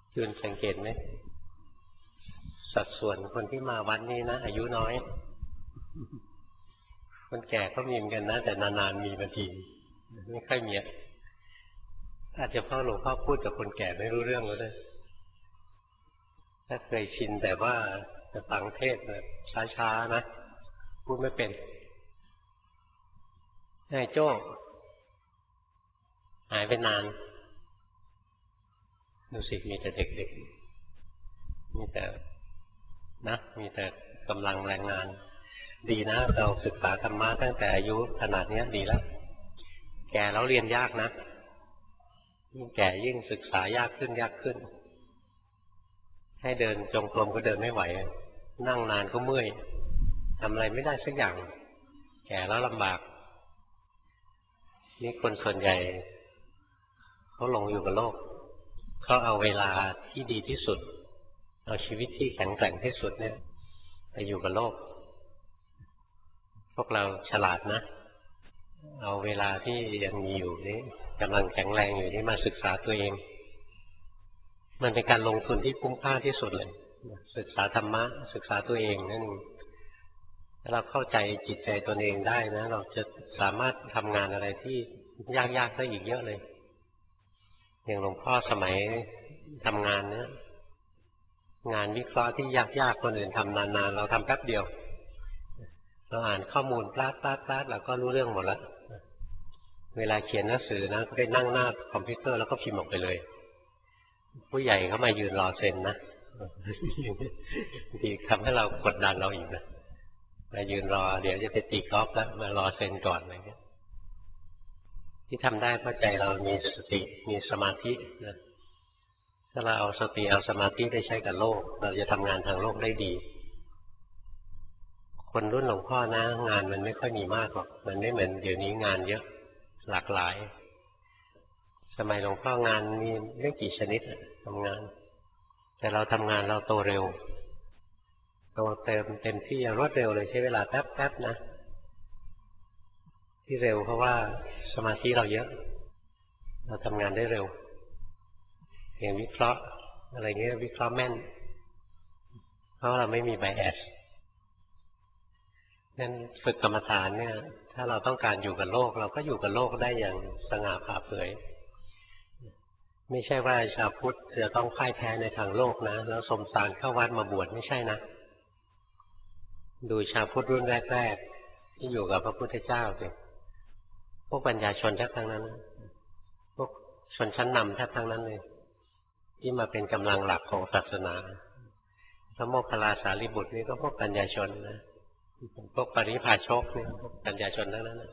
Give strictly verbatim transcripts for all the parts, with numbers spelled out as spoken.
จุนสังเกตไหมสัดส่วนคนที่มาวัดนี้นะอายุน้อยคนแก่ก็มีเหมือนกันนะแต่นานๆมีมาทีไม่ค่อยมีอาจจะเพราะหลวงพ่อพูดกับคนแก่ไม่รู้เรื่องแล้วด้วยถ้าเคยชินแต่ว่าจะฟังเทศแบบช้าๆนะพูดไม่เป็นไอ้โจ้หายไปนานดูสิมีแต่เด็กๆมีแต่นะมีแต่กำลังแรงงานดีนะเราศึกษาธรรมะตั้งแต่อายุขนาดนี้ดีแล้วแก่แล้วเรียนยากนะยิ่งแก่ยิ่งศึกษายากขึ้นยากขึ้นให้เดินจงกรมก็เดินไม่ไหวนั่งนานก็เมื่อยทำอะไรไม่ได้สักอย่างแก่แล้วลำบากนี่คนส่วนใหญ่เขาหลงอยู่กับโลกเขาเอาเวลาที่ดีที่สุดเอาชีวิตที่แข็งแกร่งที่สุดเนี่ยไปอยู่กับโลกพวกเราฉลาดนะเอาเวลาที่ยังมีอยู่นี้กำลังแข็งแรงอยู่นี้มาศึกษาตัวเองมันเป็นการลงทุนที่คุ้มค่าที่สุดเลยศึกษาธรรมะศึกษาตัวเองนั่นเองถ้าเราเข้าใจจิตใจตนเองได้นะเราจะสามารถทำงานอะไรที่ยากๆได้อีกเยอะเลยอย่างหลวงพ่อสมัยทำงานเนี้ยงานวิเคราะห์ที่ยากๆคนอื่นทำนานๆเราทำแป๊บเดียวเราอ่านข้อมูลพลาดพลาดพลาดเราก็รู้เรื่องหมดแล้วเวลาเขียนหนังสือนะก็ไปนั่งหน้าคอมพิวเตอร์แล้วก็พิมพ์ออกไปเลยผู้ใหญ่เขามายืนรอเซ็นนะดีทำให้เรากดดันเราอีกนะมายืนรอเดี๋ยวจะไปตีกอล์ฟแล้วมารอเซ็นก่อนอะไรเงี้ยที่ทำได้เพราะใจเรามีสติมีสมาธินะถ้าเราเอาสติเอาสมาธิได้ใช้กับโลกเราจะทำงานทางโลกได้ดีคนรุ่นหลวงพ่อนะงานมันไม่ค่อยมีมากหรอกมันไม่เหมือนเดี๋ยวนี้งานเยอะหลากหลายสมัยหลวงพ่องานมีไม่กี่ชนิดทำงานแต่เราทำงานเราโตเร็วโตเต็มเต็มที่รวดเร็วเลยใช้เวลาแป๊บๆนะที่เร็วเพราะว่าสมาธิเราเยอะเราทำงานได้เร็วอย่างวิเคราะห์อะไรเงี้ยวิเคราะห์แม่นเพราะเราไม่มีไบแอสงั้นฝึกกรรมฐานเนี่ยถ้าเราต้องการอยู่กับโลกเราก็อยู่กับโลกได้อย่างสง่าผ่าเผยไม่ใช่ว่าชาวพุทธจะต้องพ่ายแพ้ในทางโลกนะแล้วสมสารเข้าวัดมาบวชไม่ใช่นะดูชาวพุทธรุ่นแรกๆที่อยู่กับพระพุทธเจ้าเนี่ยพวกปัญญาชนแทบทั้งนั้นพวกชนชั้นนำแทบทั้งนั้นเลยที่มาเป็นกำลังหลักของศาสนาพระโมคคัลลาสารีบุตรนี่ก็พวกปัญญาชนนะพวกปริพาชกเนี่ยพวกปัญญาชนทั้งนั้นนะ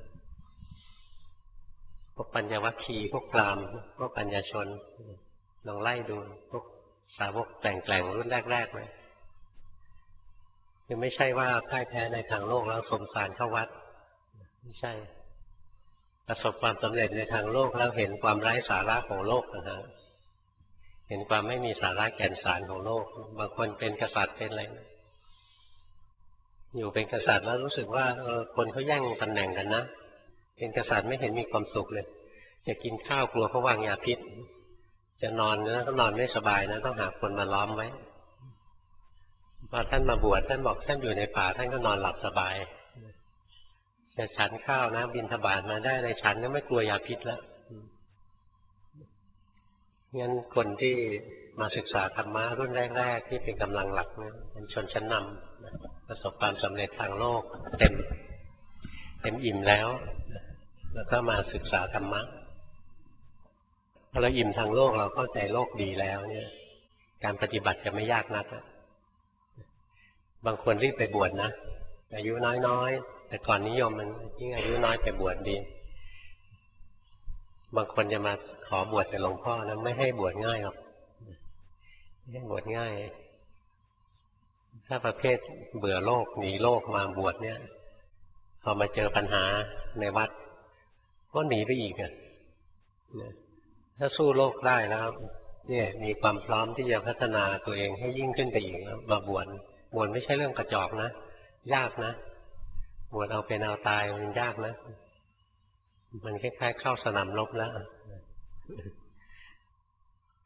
พวกปัญญวัคคีย์พวกพราหมณ์พวกปัญญาชนลองไล่ดูพวกสาวกแต่งแกล่งรุ่นแรกๆเลยคือไม่ใช่ว่าพ่ายแพ้ในทางโลกแล้วสมสารเข้าวัดไม่ใช่ประสบความสำเร็จในทางโลกแล้วเห็นความไร้สาระของโลกนะฮะเห็นความไม่มีสาระแก่นสารของโลกบางคนเป็นกษัตริย์เป็นอะไรอยู่เป็นกษัตริย์แล้วรู้สึกว่าเออคนเขาแย่งตำแหน่งกันนะเป็นกษัตริย์ไม่เห็นมีความสุขเลยจะกินข้าวกลัวเขาวางยาพิษจะนอนนะก็นอนไม่สบายนะต้องหาคนมาล้อมไว้พอท่านมาบวชท่านบอกท่านอยู่ในป่าท่านก็นอนหลับสบายจะฉันข้าวนะบิณฑบาตมาได้ในฉันก็ไม่กลัวยาพิษแล้วงั้นคนที่มาศึกษาธรรมะรุ่นแรกๆที่เป็นกำลังหลักเนี่ยเป็นชนชั้นนำประสบความสำเร็จทางโลกเต็มเต็มอิ่มแล้วแล้วก็มาศึกษาธรรมะพอเราอิ่มทางโลกเราเข้าใจโลกดีแล้วเนี่ยการปฏิบัติจะไม่ยากนักบางคนรีบไปบวชนะอายุน้อยๆแต่ก่อนนิยมมันยิ่งอายุน้อยไปบวชดีบางคนจะมาขอบวชแต่หลวงพ่อนะไม่ให้บวชง่ายหรอกไม่ให้บวชง่ายถ้าประเภทเบื่อโลกหนีโลกมาบวชเนี่ยพอมาเจอปัญหาในวัดก็หนีไปอีกอ่ะถ้าสู้โลกได้แล้วเนี่ยมีความพร้อมที่จะพัฒนาตัวเองให้ยิ่งขึ้นไปอีกแล้วมาบวชบวชไม่ใช่เรื่องกระจอกนะยากนะบวชเอาเป็นเอาตายมันยากนะมันคล้ายๆเข้าสนามรบแล้ว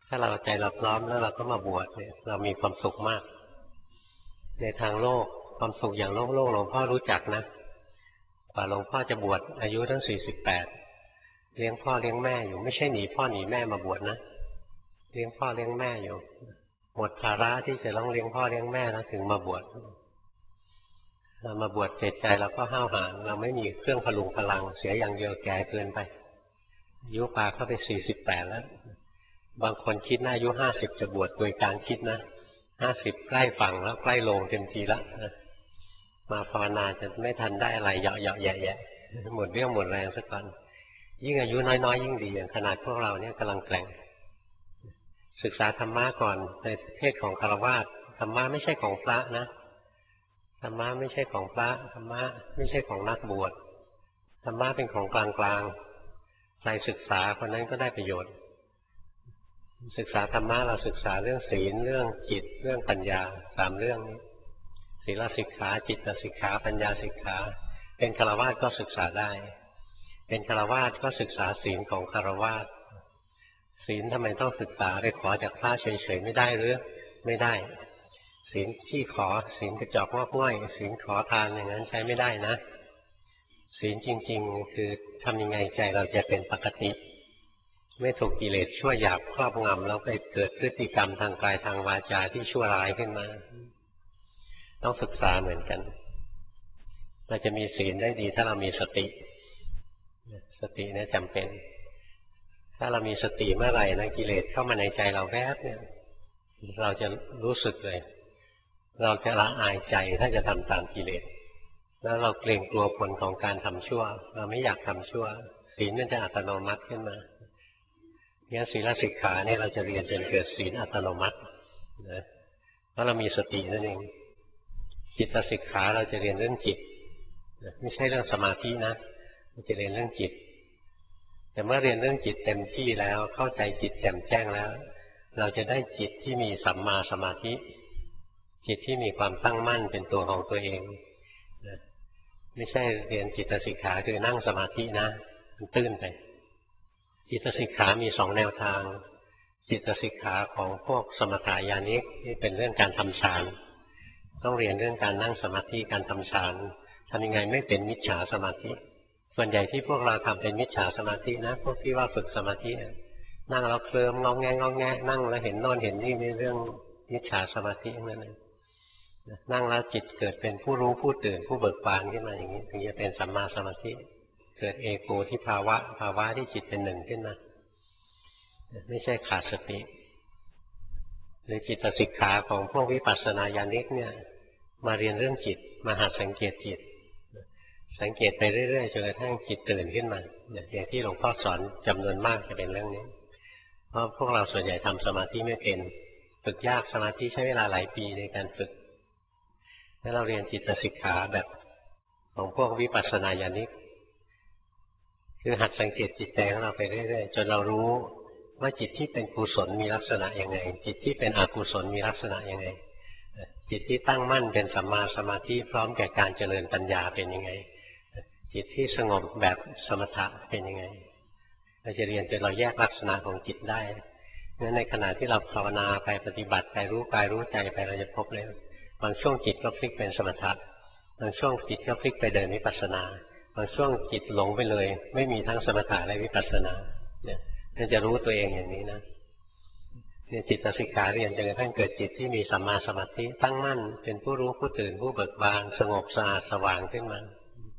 ถ้าเราใจเราพร้อมแล้วเราก็มาบวชเนี่ยเรามีความสุขมากในทางโลกความสุขอย่างโลกโลกหลวงพ่อรู้จักนะกว่าหลวงพ่อจะบวชอายุตั้งสี่สิบแปดเลี้ยงพ่อเลี้ยงแม่อยู่ไม่ใช่หนีพ่อหนีแม่มาบวชนะเลี้ยงพ่อเลี้ยงแม่อยู่หมดภาระที่จะต้องเลี้ยงพ่อเลี้ยงแม่แล้วถึงมาบวชเรามาบวชเจตใจเราก็ห้าวหาญเราไม่มีเครื่องพลุงพลังเสียอย่างเดียวแก่เกินไปอายุป่าเข้าไปสี่สิบแปดแล้วบางคนคิดน่าอายุห้าสิบจะบวชโดยการคิดนะห้าสิบใกล้ฝั่งแล้วใกล้ลงเต็มทีแล้วมาภาวนาจะไม่ทันได้อะไรเหยาะเหยาะแยะแยะหมดเรี่ยวหมดแรงสักวันยิ่งอายุน้อยๆยิ่งดีอย่างขนาดพวกเราเนี่ยกำลังแกร่งศึกษาธรรมะก่อนในเพศของฆราวาสธรรมะไม่ใช่ของพระนะธรรมะไม่ใช่ของพระธรรมะไม่ใช่ของนักบวชธรรมะเป็นของกลางๆใครศึกษาคนนั้นก็ได้ประโยชน์ศึกษาธรรมะเราศึกษาเรื่องศีลเรื่องจิตเรื่องปัญญาสามเรื่องนี้ศีลสิกขาจิตสิกขาปัญญาสิกขาเป็นฆราวาสก็ศึกษาได้เป็นฆราวาสก็ศึกษาศีลของฆราวาสศีลทำไมต้องศึกษาไปขอจากพระเฉยๆไม่ได้หรือไม่ได้ศีลที่ขอศีลกระจอกงอกง่อยศีลขอทานอย่างนั้นใช้ไม่ได้นะศีลจริงๆคือทำยังไงใจเราจะเป็นปกติไม่ถูกกิเลสชั่วหยาบครอบงำแล้วไปเกิดพฤติกรรมทางกายทางวาจาที่ชั่วร้ายขึ้นมาต้องศึกษาเหมือนกันเราจะมีศีลได้ดีถ้าเรามีสติสติเนี่ยจำเป็นถ้าเรามีสติเมื่อไหร่นะกิเลสเข้ามาในใจเราแวบเนี่ยเราจะรู้สึกเลยเราจะละอายใจถ้าจะทำตามกิเลสแล้วเราเกรงกลัวผลของการทำชั่วเราไม่อยากทำชั่วศีลมันจะอัตโนมัติขึ้นมาเนี่ยศีลสิกขาเนี่ยเราจะเรียนจนเกิดศีลอัตโนมัตินะเพราะเรามีสตินั่นเองจิตสิกขาเราจะเรียนเรื่องจิตไม่ใช่เรื่องสมาธินะเราจะเรียนเรื่องจิตแต่เมื่อเรียนเรื่องจิตเต็มที่แล้วเข้าใจจิตแจ่มแจ้งแล้วเราจะได้จิตที่มีสัมมาสมาธิจิตที่มีความตั้งมั่นเป็นตัวของตัวเองไม่ใช่เรียนจิตสิกขาคือนั่งสมาธินะมันตื้นไปจิตสิกขามีสองแนวทางจิตสิกขาของพวกสมถายานิกนี่เป็นเรื่องการทำฌานต้องเรียนเรื่องการนั่งสมาธิการทำฌานทำยังไงไม่เป็นมิจฉาสมาธิส่วนใหญ่ที่พวกเราทำเป็นมิจฉาสมาธินะพวกที่ว่าฝึกสมาธินั่งแล้วเคลิ้มงองแงงองแงนั่งแล้วเห็นโน่นเห็นนี่ในเรื่องมิจฉาสมาธินั่นเองนั่งแล้วจิตเกิดเป็นผู้รู้ผู้ตื่นผู้เบิกบานขึ้นมาอย่างนี้ถึงจะเป็นสัมมาสมาธิเกิดเอโกที่ภาวะภาวะที่จิตเป็นหนึ่งขึ้นมาไม่ใช่ขาดสติหรือจิตสิกขาของพวกวิปัสสนาญาณิกเนี่ยมาเรียนเรื่องจิตมาหัดสังเกตจิตสังเกตไปเรื่อยๆจนกระทั่งจิตตื่นขึ้นมาอย่างที่หลวงพ่อสอนจำนวนมากจะเป็นเรื่องนี้เพราะพวกเราส่วนใหญ่ทำสมาธิไม่เป็นฝึกยากสมาธิใช้เวลาหลายปีในการฝึกถ้าเราเรียนจิตสิกขาแบบของพวกวิปัสสนาญาณิกคือหัดสังเกตจิตใจของเราไปเรื่อยๆจนเรารู้ว่าจิตที่เป็นกุศลมีลักษณะยังไงจิตที่เป็นอกุศลมีลักษณะยังไงจิตที่ตั้งมั่นเป็นสัมมาสมาธิพร้อมแก่การเจริญปัญญาเป็นยังไงจิตที่สงบแบบสมถะเป็นยังไงเราจะเรียนจนเราแยกลักษณะของจิตได้งั้นในขณะที่เราภาวนาไปปฏิบัติไปรู้กายรู้ใจไปเราจะพบเลยบางช่วงจิตก็พลิกเป็นสมถะบางช่วงจิตก็พลิกไปเดินวิปัสสนาบางช่วงจิตหลงไปเลยไม่มีทั้งสมถะและวิปัสสนาเนี่ยเราจะรู้ตัวเองอย่างนี้นะเนี่ยจิตสิกขาเรียนจนกระทั่งเกิดจิตที่มีสัมมาสมาธิตั้งมั่นเป็นผู้รู้ผู้ตื่นผู้เบิกบานสงบสะอาดสว่างขึ้นมา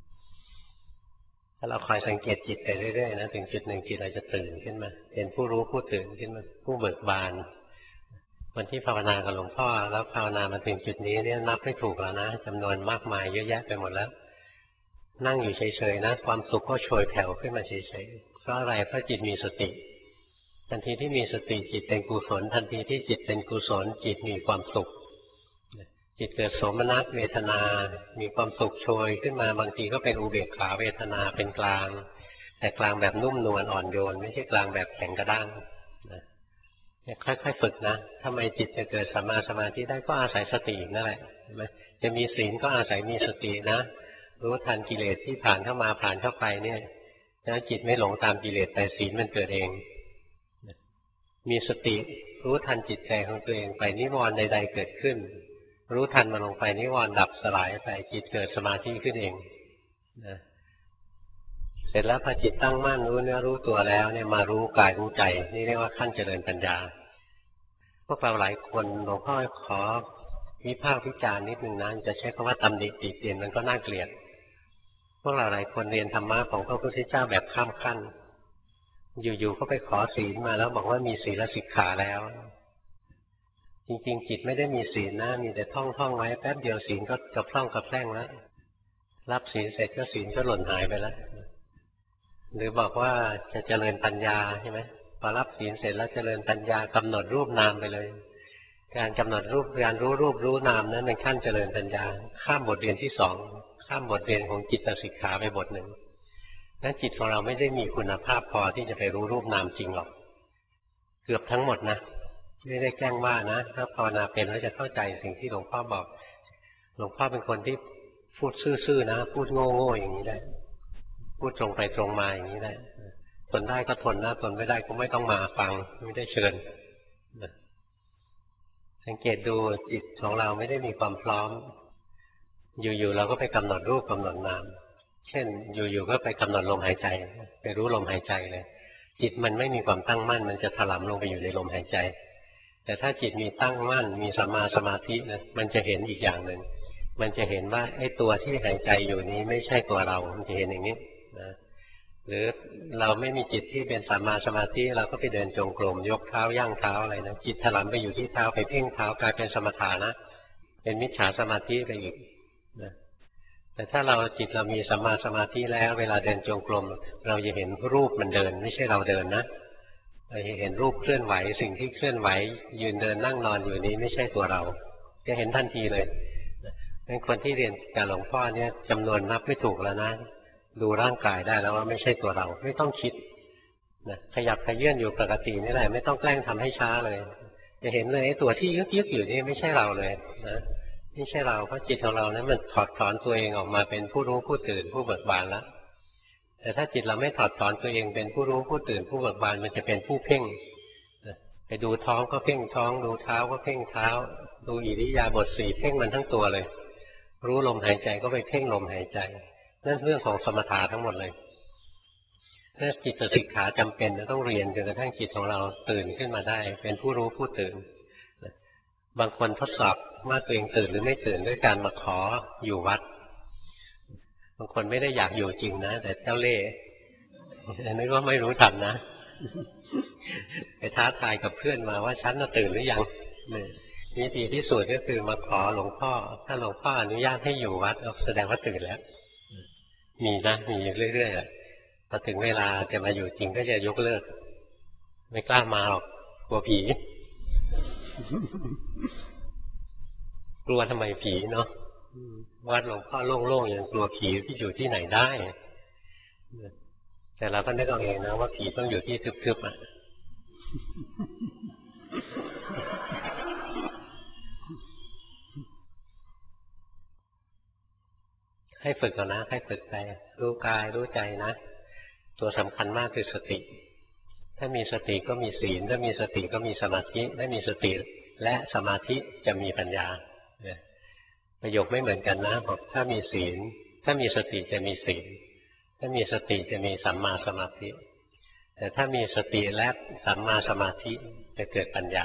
ถ้าเราคอยสังเกตจิตไปเรื่อยๆนะถึงจุดหนึ่งจิตเราจะตื่นขึ้นมาเป็นผู้รู้ผู้ตื่นขึ้นมาผู้เบิกบานวันที่ภาวนากับหลวงพ่อแล้วภาวนามาถึงจุดนี้เนี่ยนับไม่ถูกแล้วนะจำนวนมากมายเยอะแยะไปหมดแล้วนั่งอยู่เฉยๆนะความสุขก็โชยแผ่วขึ้นมาเฉยๆเพราะอะไรเพราะจิตมีสติทันทีที่มีสติจิตเป็นกุศลทันทีที่จิตเป็นกุศลจิตมีความสุขจิตเกิดโสมนัสเวทนามีความสุขโชยขึ้นมาบางทีก็เป็นอุเบกขาเวทนาเป็นกลางแต่กลางแบบนุ่มนวลอ่อนโยนไม่ใช่กลางแบบแข็งกระด้างนะค่อยๆฝึกนะทำไมจิตจะเกิดสัมมาสมาธิได้ก็อาศัยสตินั่นแหละจะมีศีลก็อาศัยมีสตินะรู้ทันกิเลสที่ผ่านเข้ามาผ่านเข้าไปเนี่ยแล้วจิตไม่หลงตามกิเลสแต่ศีลมันเกิดเองมีสติรู้ทันจิตใจของตัวเองไปนิวรณ์ใดๆเกิดขึ้นรู้ทันมันลงไปนิวรณ์ดับสลายไปจิตเกิดสมาธิขึ้นเองนะเสร็จแล้วพอจิตตั้งมั่นรู้เนื้อรู้ตัวแล้วเนี่ยมารู้กายรู้ใจนี่เรียกว่าขั้นเจริญปัญญาพวกเราหลายคนหลวงพ่อขอวิพากษ์วิจารณ์นิดนึงนะจะใช้คำว่าตำหนิติเตียนมันก็น่าเกลียดพวกเราหลายคนเรียนธรรมะของพระพุทธเจ้าแบบข้ามขั้นอยู่ๆก็ไปขอศีลมาแล้วบอกว่ามีศีลสิกขาแล้วจริงๆจิตไม่ได้มีศีลนะมีแต่ท่องท่องไว้แป๊บเดียวศีลก็กระพร่องกระแพร่งแล้วรับศีลเสร็จก็ศีลก็หล่นหายไปแล้วหรือบอกว่าจะเจริญปัญญาใช่ไหมพอรับศีลเสร็จแล้วเจริญปัญญากำหนดรูปนามไปเลยการกำหนดรูปการรู้รูปรู้นามนั้นเป็นขั้นเจริญปัญญาข้ามบทเรียนที่สองข้ามบทเรียนของจิตสิกขาไปบทหนึ่งนั้นจิตของเราไม่ได้มีคุณภาพพอที่จะไปรู้รูปนามจริงหรอกเกือบทั้งหมดนะไม่ได้แกล้งว่านะถ้าภาวนาเป็นแล้วจะเข้าใจสิ่งที่หลวงพ่อบอกหลวงพ่อเป็นคนที่พูดซื่อๆนะพูดโง่ๆอย่างนี้ได้พูดตรงไปตรงมาอย่างนี้ได้ทนได้ก็ทนนะทนไม่ได้ก็ไม่ต้องมาฟังไม่ได้เชิญสังเกตดูจิตของเราไม่ได้มีความพร้อมอยู่ๆเราก็ไปกำหนดรูปกำหนดนามเช่นอยู่ๆก็ไปกำหนดลมหายใจไปรู้ลมหายใจเลยจิตมันไม่มีความตั้งมั่นมันจะถลำลงไปอยู่ในลมหายใจแต่ถ้าจิตมีตั้งมั่นมีสัมมาสมาธินะมันจะเห็นอีกอย่างหนึ่งมันจะเห็นว่าไอ้ตัวที่หายใจอยู่นี้ไม่ใช่ตัวเรามันจะเห็นอย่างนี้นะหรือเราไม่มีจิตที่เป็นสัมมาสมาธิเราก็ไปเดินจงกรมยกเท้าย่างเท้าอะไรนะจิตถลำไปอยู่ที่เท้าไปเพ่งเท้ากลายเป็นสมถะนะเป็นมิจฉาสมาธิไปอีกนะแต่ถ้าเราจิตเรามีสัมมาสมาธิแล้วเวลาเดินจงกรมเราจะเห็นรูปมันเดินไม่ใช่เราเดินนะเราจะเห็นรูปเคลื่อนไหวสิ่งที่เคลื่อนไหวยืนเดินนั่งนอนอยู่นี้ไม่ใช่ตัวเราจะเห็นทันทีเลยงั้นคนที่เรียนกับหลวงพ่อเนี่ยจำนวนนับไม่ถูกแล้วนะดูร่างกายได้แล้วว่าไม่ใช่ตัวเราไม่ต้องคิดนะขยับขยื่นอยู่ปกตินี่แหละไม่ต้องแกล้งทำให้ช้าเลยจะเห็นเลยตัวที่ยึกยึกอยู่นี่ไม่ใช่เราเลยนะไม่ใช่เราเพราะจิตของเรานั้นมันถอดถอนตัวเองออกมาเป็นผู้รู้ผู้ตื่นผู้เบิกบานแล้วแต่ถ้าจิตเราไม่ถอดถอนตัวเองเป็นผู้รู้ผู้ตื่นผู้เบิกบานมันจะเป็นผู้เพ่งไปดูท้องก็เพ่งท้องดูเท้าก็เพ่งเท้าดูอิริยาบถสี่เพ่งมันทั้งตัวเลยรู้ลมหายใจก็ไปเพ่งลมหายใจนั่นเรื่องของสมถะทั้งหมดเลยถ้าจิตสิกขาจำเป็นจะต้องเรียนจนกระทั่งจิตของเราตื่นขึ้นมาได้เป็นผู้รู้ผู้ตื่นบางคนทดสอบว่าตัวเองตื่นหรือไม่ตื่นด้วยการมาขออยู่วัดบางคนไม่ได้อยากอยู่จริงนะแต่เจ้าเล่ห์นึกว่าไม่รู้ทันนะไปท้าทายกับเพื่อนมาว่าฉันน่ะตื่นหรือยังวิธีพิสูจน์ก็คือมาขอหลวงพ่อถ้าหลวงพ่ออนุญาตให้อยู่วัดแสดงว่าตื่นแล้วมีนะมีเรื่อยๆพอถึงเวลาจะมาอยู่จริงก็จะยกเลิกไม่กล้ามาหรอกกลัวผีกลัวทำไมผีเนาะวัดหลวงพ่อโล่งๆยังกลัวผีที่อยู่ที่ไหนได้แต่เราก็นึกเอาเองนะว่าผีต้องอยู่ที่ทึบๆอ่ะให้ฝึกก่อนนะให้ฝึกไปรู้กายรู้ใจนะตัวสำคัญมากคือสติถ้ามีสติก็มีศีลถ้ามีสติก็มีสมาธิถ้ามีสติและสมาธิจะมีปัญญาประโยคไม่เหมือนกันนะบอกถ้ามีศีลถ้ามีสติจะมีศีลถ้ามีสติจะมีสัมมาสมาธิแต่ถ้ามีสติและสัมมาสมาธิจะเกิดปัญญา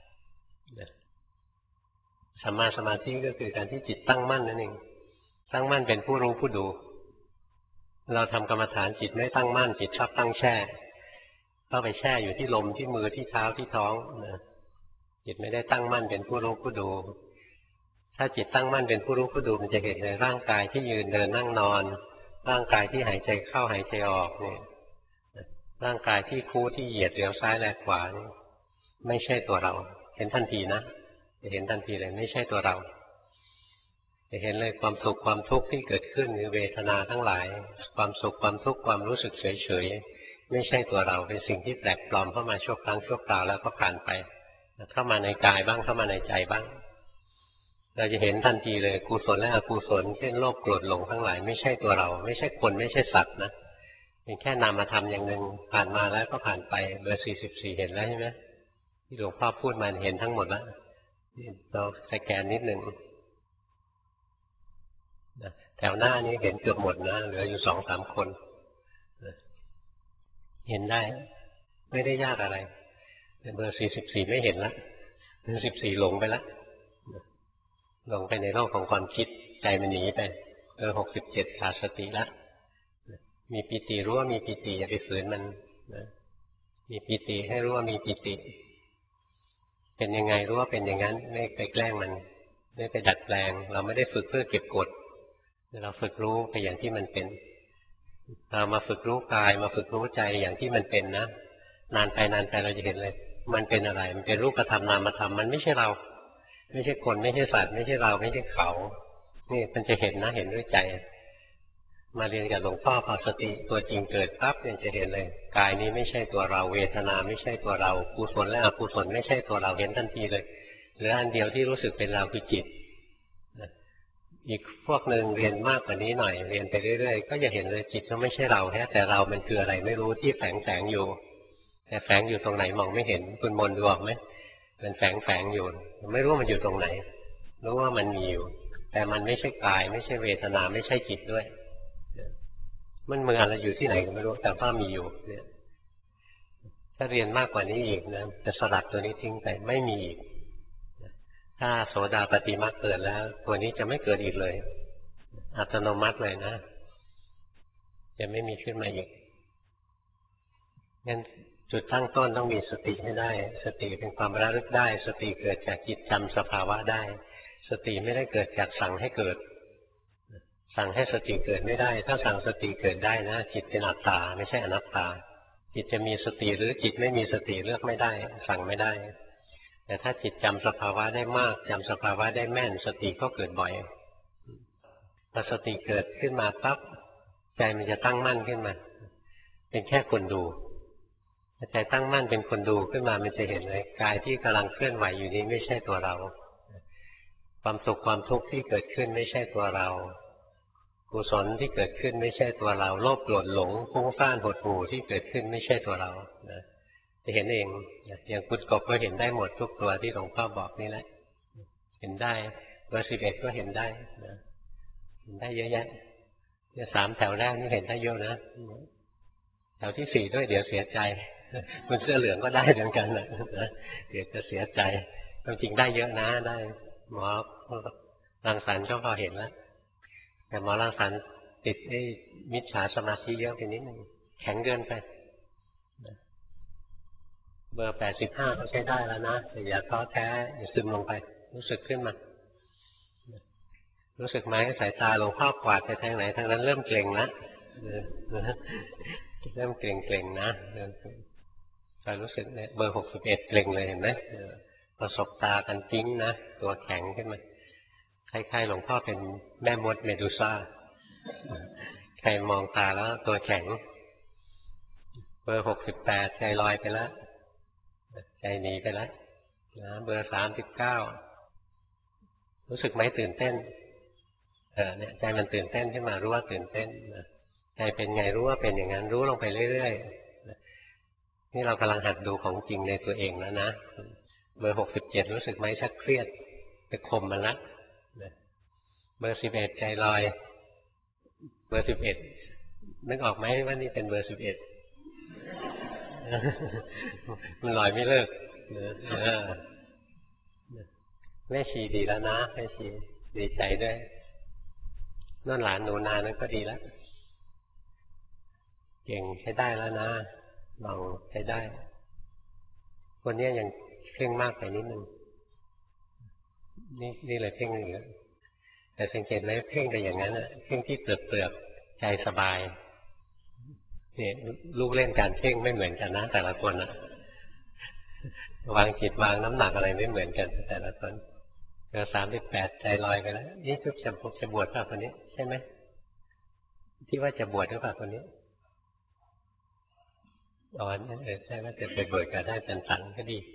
สัมมาสมาธิก็คือการที่จิตตั้งมั่นนั่นเองตั้งมั่นเป็นผู้รู้ผู้ดูเราทำกรรมฐานจิตไม่ตั้งมั่นจิตชอบตั้งแช่เข้าไปแช่อยู่ที่ลมที่มือที่เท้าที่ท้องนะจิตไม่ได้ตั้งมั่นเป็นผู้รู้ผู้ดูถ้าจิตตั้งมั่นเป็นผู้รู้ผู้ดูมันจะเห็นในร่างกายที่ยืนเดินนั่งนอนร่างกายที่หายใจเข้าหายใจออกเนี่ยร่างกายที่คู่ที่เหยียดเลี้ยวซ้ายแลขวานี่ไม่ใช่ตัวเราเห็นทันทีนะจะเห็นทันทีเลยไม่ใช่ตัวเราจะเห็นเลยความสุขความทุกข์ที่เกิดขึ้นในเวทนาทั้งหลายความสุขความทุกข์ความรู้สึกเฉยๆไม่ใช่ตัวเราเป็นสิ่งที่แปลกปลอมเข้ามาชั่วครั้งชั่วคราวแล้วก็ผ่านไปเข้ามาในกายบ้างเข้ามาในใจบ้างเราจะเห็นทันทีเลยกุศลและอกุศลเช่นโลภโกรธหลงทั้งหลายไม่ใช่ตัวเราไม่ใช่คนไม่ใช่สัตว์นะเป็นแค่นามธรรมอย่างหนึ่งผ่านมาแล้วก็ผ่านไปเบอร์สี่สิบสี่เห็นแล้วใช่ไหมที่หลวงพ่อพูดมาเห็นทั้งหมดแล้วเราสแกนนิดหนึ่งแถวหน้านี้เห็นเกือบหมดนะเหลืออยู่สองสามคนเห็นได้ไม่ได้ยากอะไรเบอร์สี่สิบสี่ไม่เห็นละเบอร์สิบสี่หลงไปละหลงไปในโลกของความคิดใจมันหนีไปเบอร์หกสิบเจ็ดขาดสติละมีปิติรู้ว่ามีปิติอย่าไปฝืนมันนะมีปิติให้รู้ว่ามีปิติเป็นยังไงรู้ว่าเป็นอย่างนั้นไม่ไปแกล้งมันไม่ไปดัดแปลงเราไม่ได้ฝึกเพื่อเก็บกดเราฝึกรู้ไปอย่างที่มันเป็นเรามาฝึกรู้กายมาฝึกรู้ใจอย่างที่มันเป็นนะนานไปนานไปเราจะเห็นเลยมันเป็นอะไรมันเป็นรูปธรรมนามธรรมมันไม่ใช่เราไม่ใช่คนไม่ใช่สัตว์ไม่ใช่เราไม่ใช่เขานี่มันจะเห็นนะเห็นด้วยใจมาเรียนกับหลวงพ่อพอสติตัวจริงเกิดปั๊บเนี่ยจะเห็นเลยกายนี้ไม่ใช่ตัวเราเวทนาไม่ใช่ตัวเรากุศลและอกุศลไม่ใช่ตัวเราเห็นทันทีเลยเหลืออันเดียวที่รู้สึกเป็นเราคือจิตอีกพวกหนึ่งเรียนมากกว่านี้หน่อยเรียนไปเรื่อยๆก็จะเห็นเลยจิตก็ไม่ใช่เราแค่แต่เรามันคืออะไรไม่รู้ที่แฝงแฝงอยู่แต่แฝงอยู่ตรงไหนมองไม่เห็นคุณมนต์ดูออกไหมมันแฝงแฝงอยู่ไม่รู้ว่ามันอยู่ตรงไหนรู้ว่ามันมีอยู่แต่มันไม่ใช่กายไม่ใช่เวทนาไม่ใช่จิตด้วยมันเหมือนอะไรอยู่ที่ไหนก็ไม่รู้แต่ว่ามีอยู่เนี่ยถ้าเรียนมากกว่านี้อีกนะจะสลัดตัวนี้ทิ้งไปไม่มีอีกถ้าโสดาปัตติมรรคเกิดแล้วตัวนี้จะไม่เกิดอีกเลยอัตโนมัติเลยนะจะไม่มีขึ้นมาอีกงั้นจุดตั้งต้นต้องมีสติให้ได้สติเป็นความระลึกได้สติเกิดจากจิตจำสภาวะได้สติไม่ได้เกิดจากสั่งให้เกิดสั่งให้สติเกิดไม่ได้ถ้าสั่งสติเกิดได้นะจิตเป็นอัตตาไม่ใช่อนัตตาจิตจะมีสติหรือจิตไม่มีสติเลือกไม่ได้สั่งไม่ได้แต่ถ้าจิตจำสภาวะได้มากจำสภาวะได้แม่นสติก็เกิดบ่อยพอสติเกิดขึ้นมาปั๊บใจมันจะตั้งมั่นขึ้นมาเป็นแค่คนดูใจตั้งมั่นเป็นคนดูขึ้นมามันจะเห็นเลยกายที่กำลังเคลื่อนไหวอยู่นี้ไม่ใช่ตัวเราความสุขความทุกข์ที่เกิดขึ้นไม่ใช่ตัวเรากุศลที่เกิดขึ้นไม่ใช่ตัวเราโลภโกรธหลงฟุ้งซ่านหดหู่ที่เกิดขึ้นไม่ใช่ตัวเรานะจะเห็นเองอย่างกุศลก็เห็นได้หมดทุกตัวที่หลวงพ่อบอกนี่แหละเห็นได้เบอร์สิบเอ็ดก็เห็นได้นะเห็นได้เยอะแยะเนี่ยสามแถวแรกนี่เห็นได้เยอะนะแถวที่สี่ด้วยเดี๋ยวเสียใจคุณเสื้อเหลืองก็ได้เหมือนกันนะเดี๋ยวจะเสียใจความจริงได้เยอะนะได้หมอรังสรรค์ก็พอเห็นแล้วแต่หมอรังสรรค์ติดไอ้มิจฉาสมาธิเยอะไปนิดนึงแข็งเกินไปเบอร์แปดสิบห้าก็ใช้ได้แล้วนะแต่อย่าท้อแท้อย่าซึมลงไปรู้สึกขึ้นมารู้สึกไหมสายตาหลวงพ่อกวาดไปทางไหนทางนั้นเริ่มเกร็งนะเริ่มเกร็งเกร็งนะพอรู้สึกเนี่ยเบอร์หกสิบเอ็ดเกร็งเลยเห็นไหมประสบตากันปิ้งนะตัวแข็งขึ้นมาคล้ายๆหลวงพ่อเป็นแม่มดเมดูซ่าใครมองตาแล้วตัวแข็งเบอร์หกสิบแปดใจลอยไปแล้วใจหนีไปแล้วนะเบอร์สามสิบเก้ารู้สึกไหมตื่นเต้นเออเนี่ยใจมันตื่นเต้นขึ้นมารู้ว่าตื่นเต้นใจเป็นไงรู้ว่าเป็นอย่างนั้นรู้ลงไปเรื่อยๆนี่เรากำลังหัดดูของจริงในตัวเองแล้วนะเบอร์หกสิบเจ็ดรู้สึกไหมชักเครียดไปข่มมันละเบอร์สิบเอ็ดใจลอยเบอร์สิบเอ็ดนึกออกไหมว่านี่เป็นเบอร์สิบเอ็ดมันลอยไม่เลิกแม่ชีดีแล้วนะแม่ชีดีใจด้วยนั่นหลานหนูนานั้นก็ดีแล้วเก่งใช้ได้แล้วนะลองใช้ได้คนนี้ยังเพ่งมากไปนิดนึงนี่นี่เลยเพ่งเยอะแต่สังเกตไหมเพ่งไปอย่างนั้นอะเพ่งที่เปลือกเปลือกใจสบายเนี่ยลูกเล่นการเพ่งไม่เหมือนกันนะแต่ละคนอะวางจิตวางน้ำหนักอะไรไม่เหมือนกันแต่ละคนเจอสามสิบแปดใจลอยไปแล้วนี่ทุกจะจะบวชป่ะคนนี้ใช่ไหมที่ว่าจะบวชหรือเปล่าคนนี้อ๋อเออใช่ว่าจะไปบวชกับท่านอาจารย์สันก็ดี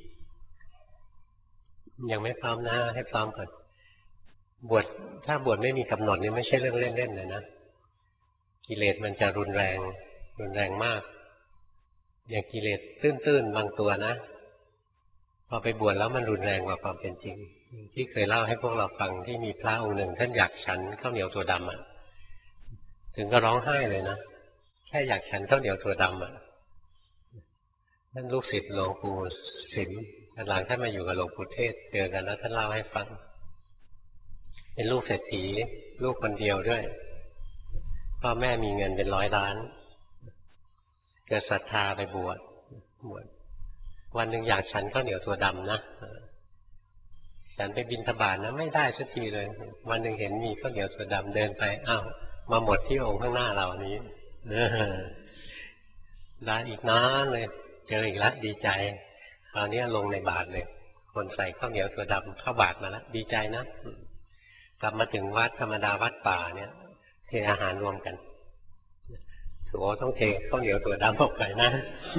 ยังไม่พร้อมนะให้พร้อมก่อนบวชถ้าบวชไม่มีกำหนดนี่ไม่ใช่เรื่องเล่นๆเลยนะกิเลสมันจะรุนแรงรุนแรงมากอย่างกิเลสตื้นๆบางตัวนะพอไปบวชแล้วมันรุนแรงกว่าความเป็นจริงที่เคยเล่าให้พวกเราฟังที่มีพระองค์หนึ่งท่านอยากฉันข้าวเหนียวถั่วดำอ่ะถึงก็ร้องไห้เลยนะแค่อยากฉันข้าวเหนียวถั่วดำอ่ะท่านลูกศิษย์หลวงปู่สิมหลังท่านมาอยู่กับหลวงปู่เทศเจอกันแล้วท่านเล่าให้ฟังเป็นลูกเศรษฐีลูกคนเดียวด้วยพ่อแม่มีเงินเป็นร้อยล้านเกิดศรัทธาไปบวชบวชวันหนึ่งอยากฉันข้าวเหนียวถั่วดำนะฉันไปบิณฑบาตนะไม่ได้สักทีเลยวันหนึ่งเห็นมีข้าวเหนียวถั่วดำเดินไปอ้าวมาหมดที่องค์ข้างหน้าเรานี้ได้อีกนานเลยเจออีกแล้วดีใจตอนนี้ลงในบาตรเลยคนใส่ข้าวเหนียวถั่วดำเข้าบาตรมาแล้วดีใจนะกลับมาถึงวัดธรรมดาวัดป่าเนี่ยเทอาหารรวมกันถือว่าต้องเทข้าวเหนียวถั่วดำออกไปนะ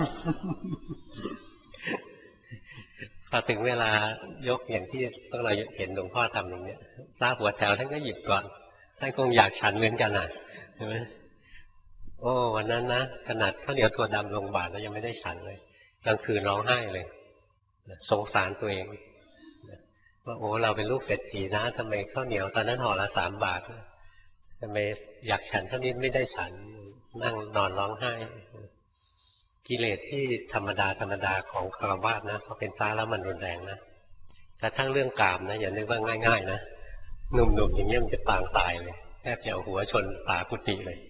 พอถึงเวลายกอย่างที่พวกเราเห็นหลวงพ่อทำอย่างเนี้ยทราบหัวแถวท่านก็หยิบก่อนท่านคงอยากฉันเหมือนกันน่ะใช่ไหมโอ้วันนั้นนะขนาดข้าวเหนียวถั่วดำลงบาตรแล้วยังไม่ได้ฉันเลยกลางคืนร้องไห้เลยสงสารตัวเองว่าโอ้เราเป็นลูกเศรษฐีนะทำไมข้าวเหนียวตอนนั้นห่อละสามบาททำไมอยากฉันเท่านี้ไม่ได้ฉันนั่งนอนร้องไห้กิเลสที่ธรรมดาธรรมดาของคารวะนะพอเป็นฟ้าแล้วมันรุนแรงนะกระทั่งเรื่องกามนะอย่านึกว่าง่ายๆนะหนุ่มๆอย่างนี้มันจะปางตายเลยแทบจะเอาหัวชนฝากุฏิเลย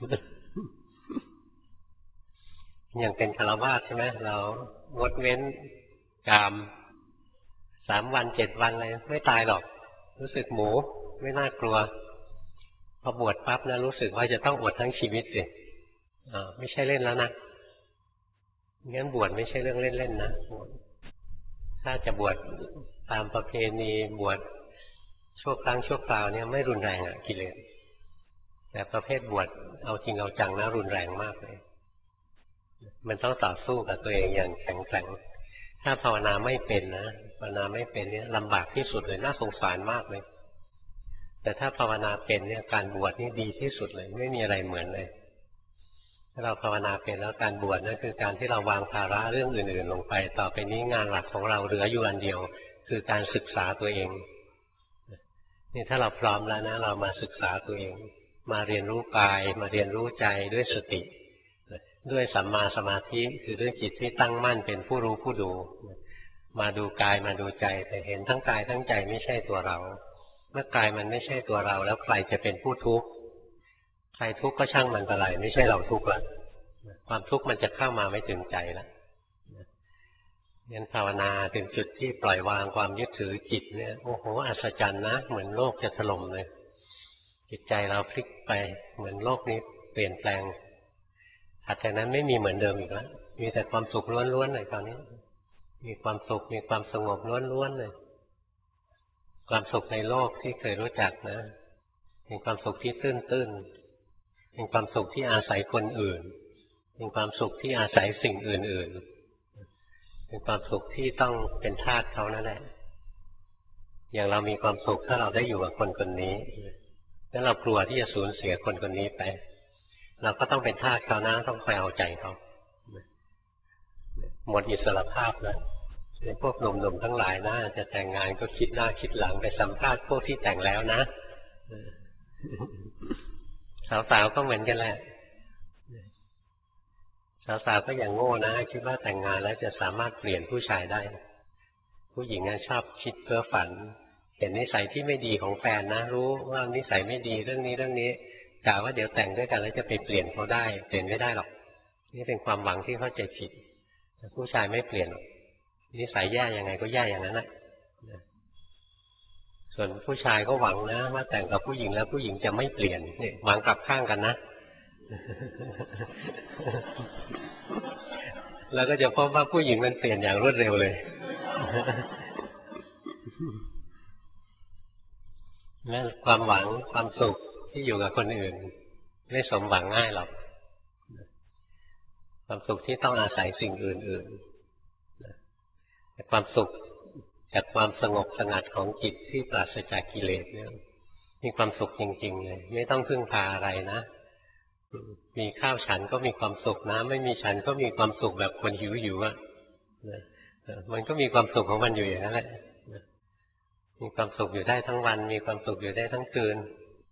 อย่างเป็นคารวะใช่ไหมเรางดเว้นกามสามวันเจ็ดวันอะไรไม่ตายหรอกรู้สึกหมูไม่น่ากลัวพอบวชปั๊บนะรู้สึกว่าจะต้องอดทั้งชีวิตเลยอ่าไม่ใช่เล่นแล้วนะงั้นบวชไม่ใช่เรื่องเล่นๆนะถ้าจะบวชตามประเพณีบวชชั่วครั้งชั่วคราวเนี่ยไม่รุนแรงอ่ะกิเลสแต่ประเภทบวชเอาจริงเอาจังนะรุนแรงมากเลยมันต้องต่อสู้กับตัวเองอย่างแข็งแกร่งถ้าภาวนาไม่เป็นนะภาวนาไม่เป็นเนี่ยลำบากที่สุดเลยน่าสงสารมากเลยแต่ถ้าภาวนาเป็นเนี่ยการบวชนี่ดีที่สุดเลยไม่มีอะไรเหมือนเลยถ้าเราภาวนาเป็นแล้วการบวชนั่นคือการที่เราวางภาระเรื่องอื่นๆลงไปต่อไปนี้งานหลักของเราเหลืออยู่อันเดียวคือการศึกษาตัวเองนี่ถ้าเราพร้อมแล้วนะเรามาศึกษาตัวเองมาเรียนรู้กายมาเรียนรู้ใจด้วยสติด้วยสัมมาสมาธิคือด้วยจิตที่ตั้งมั่นเป็นผู้รู้ผู้ดูมาดูกายมาดูใจแต่เห็นทั้งกายทั้งใจไม่ใช่ตัวเราเมื่อกายมันไม่ใช่ตัวเราแล้วใครจะเป็นผู้ทุกข์ใครทุกข์ก็ช่างมันไปเลยไม่ใช่เราทุกข์ละความทุกข์มันจะเข้ามาไม่ถึงใจแล้วงั้นภาวนาถึงจุดที่ปล่อยวางความยึดถือจิตเนี่ยโอ้โหอัศจรรย์นะเหมือนโลกจะถล่มเลยจิตใจเราพลิกไปเหมือนโลกนี้เปลี่ยนแปลงถัดจากนั้นไม่มีเหมือนเดิมอีกแล้วมีแต่ความสุขล้วนๆเลยตอนนี้มีความสุขมีความสงบล้วนๆเลยความสุขในโลกที่เคยรู้จักนะเป็นความสุขที่ตื้นๆเป็นความสุขที่อาศัยคนอื่นเป็นความสุขที่อาศัยสิ่งอื่นๆเป็นความสุขที่ต้องเป็นทาสเขานั่นแหละอย่างเรามีความสุขถ้าเราได้อยู่กับคนคนนี้แล้วเรากลัวที่จะสูญเสียคนคนนี้ไปเราก็ต้องเป็นทาสเขานะต้องคอยเอาใจเขาหมดอิสรภาพแล้วพวกหนุ่มๆทั้งหลายนะจะแต่งงานก็คิดหน้าคิดหลังไปสัมภาษณ์พวกที่แต่งแล้วนะสาวๆก็เหมือนกันแหละสาวๆก็อย่างโง่นะคิดว่าแต่งงานแล้วจะสามารถเปลี่ยนผู้ชายได้ผู้หญิงชอบคิดเพ้อฝันเห็นนิสัยที่ไม่ดีของแฟนนะรู้ว่านิสัยไม่ดีเรื่องนี้เรื่องนี้กะว่าเดี๋ยวแต่งด้วยกันแล้วจะไปเปลี่ยนเขาได้เปลี่ยนไม่ได้หรอกนี่เป็นความหวังที่เข้าใจผิดผู้ชายไม่เปลี่ยนนิสัยแย่ยังไงก็แย่อย่างนั้นแหละส่วนผู้ชายก็หวังนะว่าแต่งกับผู้หญิงแล้วผู้หญิงจะไม่เปลี่ยนเนี่ยหวังกลับข้างกันนะแล้วก็จะพบว่าผู้หญิงมันเปลี่ยนอย่างรวดเร็วเลยนั่นความหวังความสุขที่อยู่กับคนอื่นไม่สมหวังง่ายหรอกความสุขที่ต้องอาศัยสิ่งอื่นๆแต่ความสุขจากความสงบสงัดของจิตที่ปราศจากกิเลสเนี่ยมีความสุขจริงๆเลยไม่ต้องพึ่งพาอะไรนะมีข้าวฉันก็มีความสุขนะไม่มีฉันก็มีความสุขแบบคนหิวๆอ่ะมันก็มีความสุขของมันอยู่อย่างนั้นแหละมีความสุขอยู่ได้ทั้งวันมีความสุขอยู่ได้ทั้งคืน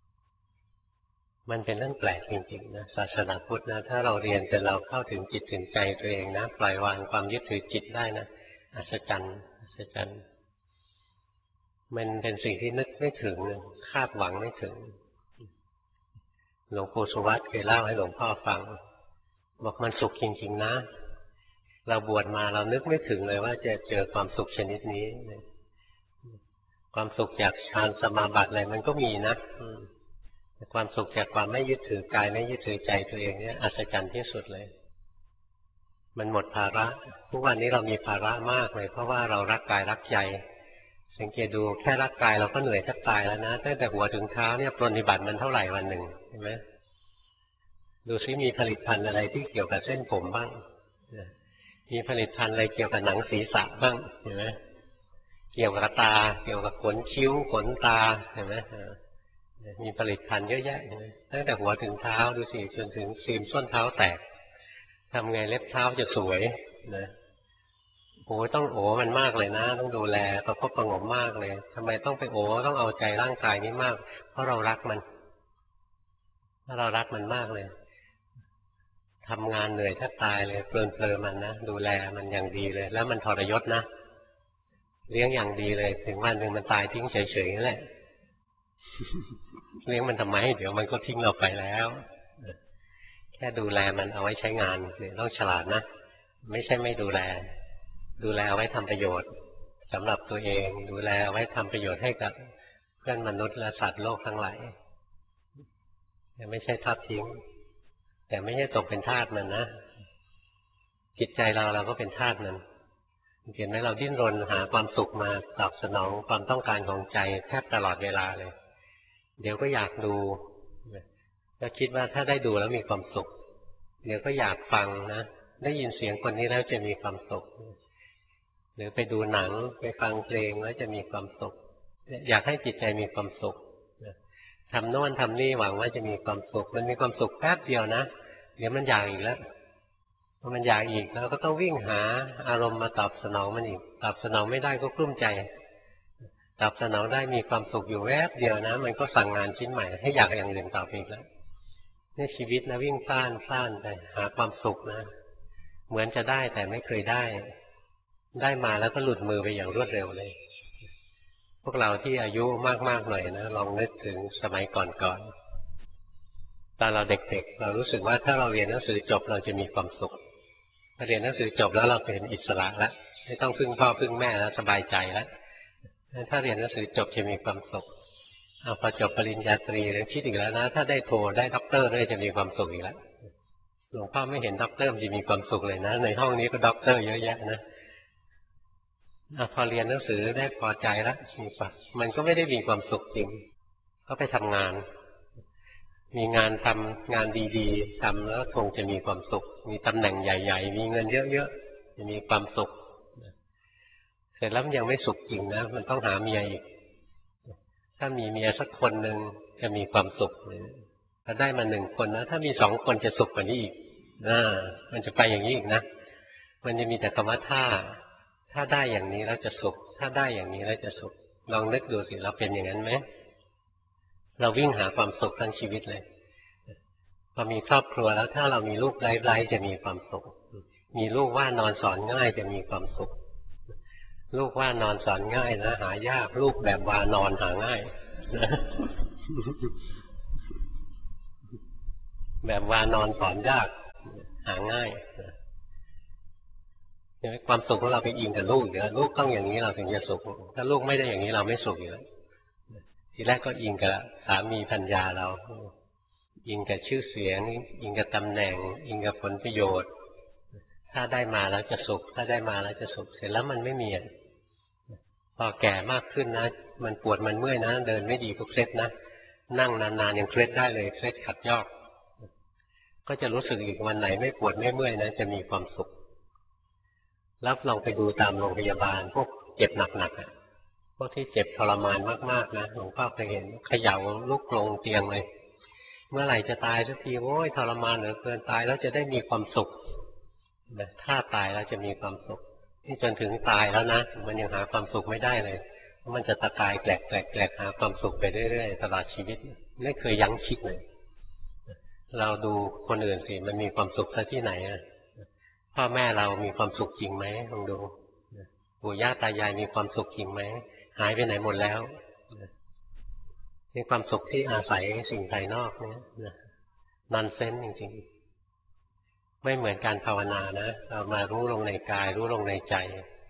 มันเป็นเรื่องแปลกจริงๆนะศาสนาพุทธนะถ้าเราเรียนจนเราเข้าถึงจิตถึงใจตัวเองนะปล่อยวางความยึดถือจิตได้นะอัศจรรย์อัศจรรย์มันเป็นสิ่งที่นึกไม่ถึงคาดหวังไม่ถึงหลวงปู่สุวัตเคยเล่าให้หลวงพ่อฟังบอกมันสุขจริงๆนะเราบวชมาเรานึกไม่ถึงเลยว่าจะเจอความสุขชนิดนี้ความสุขจากฌานสมาบัติอะไรมันก็มีนะความสุขจากความไม่ยึดถือกายไม่ยึดถือใจตัวเองเนี่ยอัศจรรย์ที่สุดเลยมันหมดภาระทุกวันนี้เรามีภาระมากเลยเพราะว่าเรารักกายรักใจสังเกตดูแค่รักกายเราก็เหนื่อยแทบตายแล้วนะตั้งแต่หัวถึงเท้าเนี่ยปรนนิบัติมันเท่าไหร่วันหนึ่งเห็นไหมดูซิมีผลิตภัณฑ์อะไรที่เกี่ยวกับเส้นผมบ้างมีผลิตภัณฑ์อะไรเกี่ยวกับหนังศีรษะบ้างเห็นไหมเกี่ยวกับตาเกี่ยวกับขนคิ้วขนตาเห็นไหมมีผลิตภัณฑ์เยอะแยะตั้งแต่หัวถึงเท้าดูสิจนถึงซีมส้นเท้าแตกทำไงเล็บเท้าจะสวยนะโอ้ต้องโอ้มันมากเลยนะต้องดูแลประคบประหงมมากเลยทำไมต้องไปโอ้ต้องเอาใจร่างกายนี้มากเพราะเรารักมันเพราะเรารักมันมากเลยทำงานเหนื่อยแทบตายเลยเพลินเพลินมันนะดูแลมันอย่างดีเลยแล้วมันทรยศนะเลี้ยงอย่างดีเลยถึงวันหนึ่งมันตายทิ้งเฉยๆนั่นแหละเลี้ยงมันทำไมเดี๋ยวมันก็ทิ้งเราไปแล้วแค่ดูแลมันเอาไว้ใช้งานเนี่ยต้องฉลาดนะไม่ใช่ไม่ดูแลดูแลเอาไว้ทำประโยชน์สำหรับตัวเองดูแลเอาไว้ทำประโยชน์ให้กับเพื่อนมนุษย์และสัตว์โลกทั้งหลายไม่ใช่ทอดทิ้งแต่ไม่ใช่ตกเป็นทาสมันนะจิตใจเราเราก็เป็นทาสมันเห็นไหมเราดิ้นรนหาความสุขมาตอบสนองความต้องการของใจแทบตลอดเวลาเลยเดี๋ยวก็อยากดูก็คิดว่าถ้าได้ดูแล้วมีความสุขเดี๋ยวก็อยากฟังนะได้ยินเสียงคนนี้แล้วจะมีความสุขหรือไปดูหนังไปฟังเพลงแล้วจะมีความสุขอยากให้จิตใจมีความสุขทำโน่นทำนี่หวังว่าจะมีความสุขมันมีความสุขแป๊บเดียวนะเดี๋ยวมันอยากอีกแล้วพอมันอยากอีกเราก็ต้องวิ่งหาอารมณ์มาตอบสนองมันอีกตอบสนองไม่ได้ก็กลุ้มใจตอบสนองได้มีความสุขอยู่แวบเดียวนะมันก็สั่งงานชิ้นใหม่ให้อยากอย่างอื่นต่อไปอีกแล้วนี่ชีวิตนะวิ่งพล่านพล่านไปหาความสุขนะเหมือนจะได้แต่ไม่เคยได้ได้มาแล้วก็หลุดมือไปอย่างรวดเร็วเลยพวกเราที่อายุมากๆหน่อยนะลองนึกถึงสมัยก่อนๆตอนเราเด็กๆเรารู้สึกว่าถ้าเราเรียนหนังสือจบเราจะมีความสุขพอเรียนหนังสือจบแล้วเราเป็นอิสระแล้วไม่ต้องพึ่งพ่อพึ่งแม่แล้วสบายใจแล้วถ้าเรียนหนังสือจบจะมีความสุขเอาพอจบปริญญาตรีแล้วคิดอีกแล้วนะถ้าได้โทได้ด็อกเตอร์ด้วยจะมีความสุขอีกแล้วหลวงพ่อไม่เห็นด็อกเตอร์จะมีความสุขเลยนะในห้องนี้ก็ด็อกเตอร์เยอะแยะนะพอเรียนหนังสือได้พอใจแล้วมีปะมันก็ไม่ได้มีความสุขจริงก็ไปทำงานมีงานทำงานดีๆทำแล้วคงจะมีความสุขมีตำแหน่งใหญ่ๆมีเงินเยอะๆจะมีความสุขเสร็จแล้วมันยังไม่สุขจริงนะมันต้องหาเมียอีกถ้ามีเมียสักคนหนึ่งจะมีความสุขถ้าได้มาหนึ่งคนนะถ้ามีสองคนจะสุขกว่านี้อีกอ่ามันจะไปอย่างนี้อีกนะมันจะมีแต่คำว่าถ้าถ้าได้อย่างนี้แล้วจะสุขถ้าได้อย่างนี้แล้วจะสุขลองนึกดูสิเราเป็นอย่างนั้นไหมเราวิ่งหาความสุขทั้งชีวิตเลยพอมีครอบครัวแล้วถ้าเรามีลูกไร้ๆจะมีความสุขมีลูกว่านอนสอนง่ายจะมีความสุขลูกว่านอนสอนง่ายนะหายากลูกแบบวานอนหาง่ายแบบวานอนสอนยากหาง่ายความสุขของเราไปอิงกับลูกอยู่แล้วลูกต้องอย่างนี้เราถึงจะสุขถ้าลูกไม่ได้อย่างนี้เราไม่สุขอยู่แล้วทีแรกก็อิงกับสามีภรรยาเราอิงกับชื่อเสียงอิงกับตำแหน่งอิงกับผลประโยชน์ถ้าได้มาแล้วจะสุขถ้าได้มาแล้วจะสุขเสร็จแล้วมันไม่มีพอแก่มากขึ้นนะมันปวดมันเมื่อยนะเดินไม่ดีก็เคล็ดนะนั่งนานๆยังเคล็ดได้เลยเคล็ดขัดยอกก็จะรู้สึกอีกวันไหนไม่ปวดไม่เมื่อยนะจะมีความสุขแล้วลองไปดูตามโรงพยาบาลพวกเจ็บหนักๆพวกที่เจ็บทรมานมากๆนะหลวงพ่อเคยเห็นเขย่าลุกลงเตียงเลยเมื่อไหร่จะตายสักทีโอ้ยทรมานเหลือเกินตายแล้วจะได้มีความสุขถ้าตายแล้วจะมีความสุขที่จนถึงตายแล้วนะมันยังหาความสุขไม่ได้เลยมันจะตะกายแกลกแกลกแกลกหาความสุขไปเรื่อยๆตลอดชีวิตไม่เคยยั้งคิดเลยเราดูคนอื่นสิมันมีความสุขที่ไหนอ่ะพ่อแม่เรามีความสุขจริงไหมลองดูปู่ย่าตายายมีความสุขจริงไหมหายไปไหนหมดแล้วมีความสุขที่อาศัยสิ่งภายนอกเนี่ยนอนเซนจริงๆไม่เหมือนการภาวนานะเรามารู้ลงในกายรู้ลงในใจ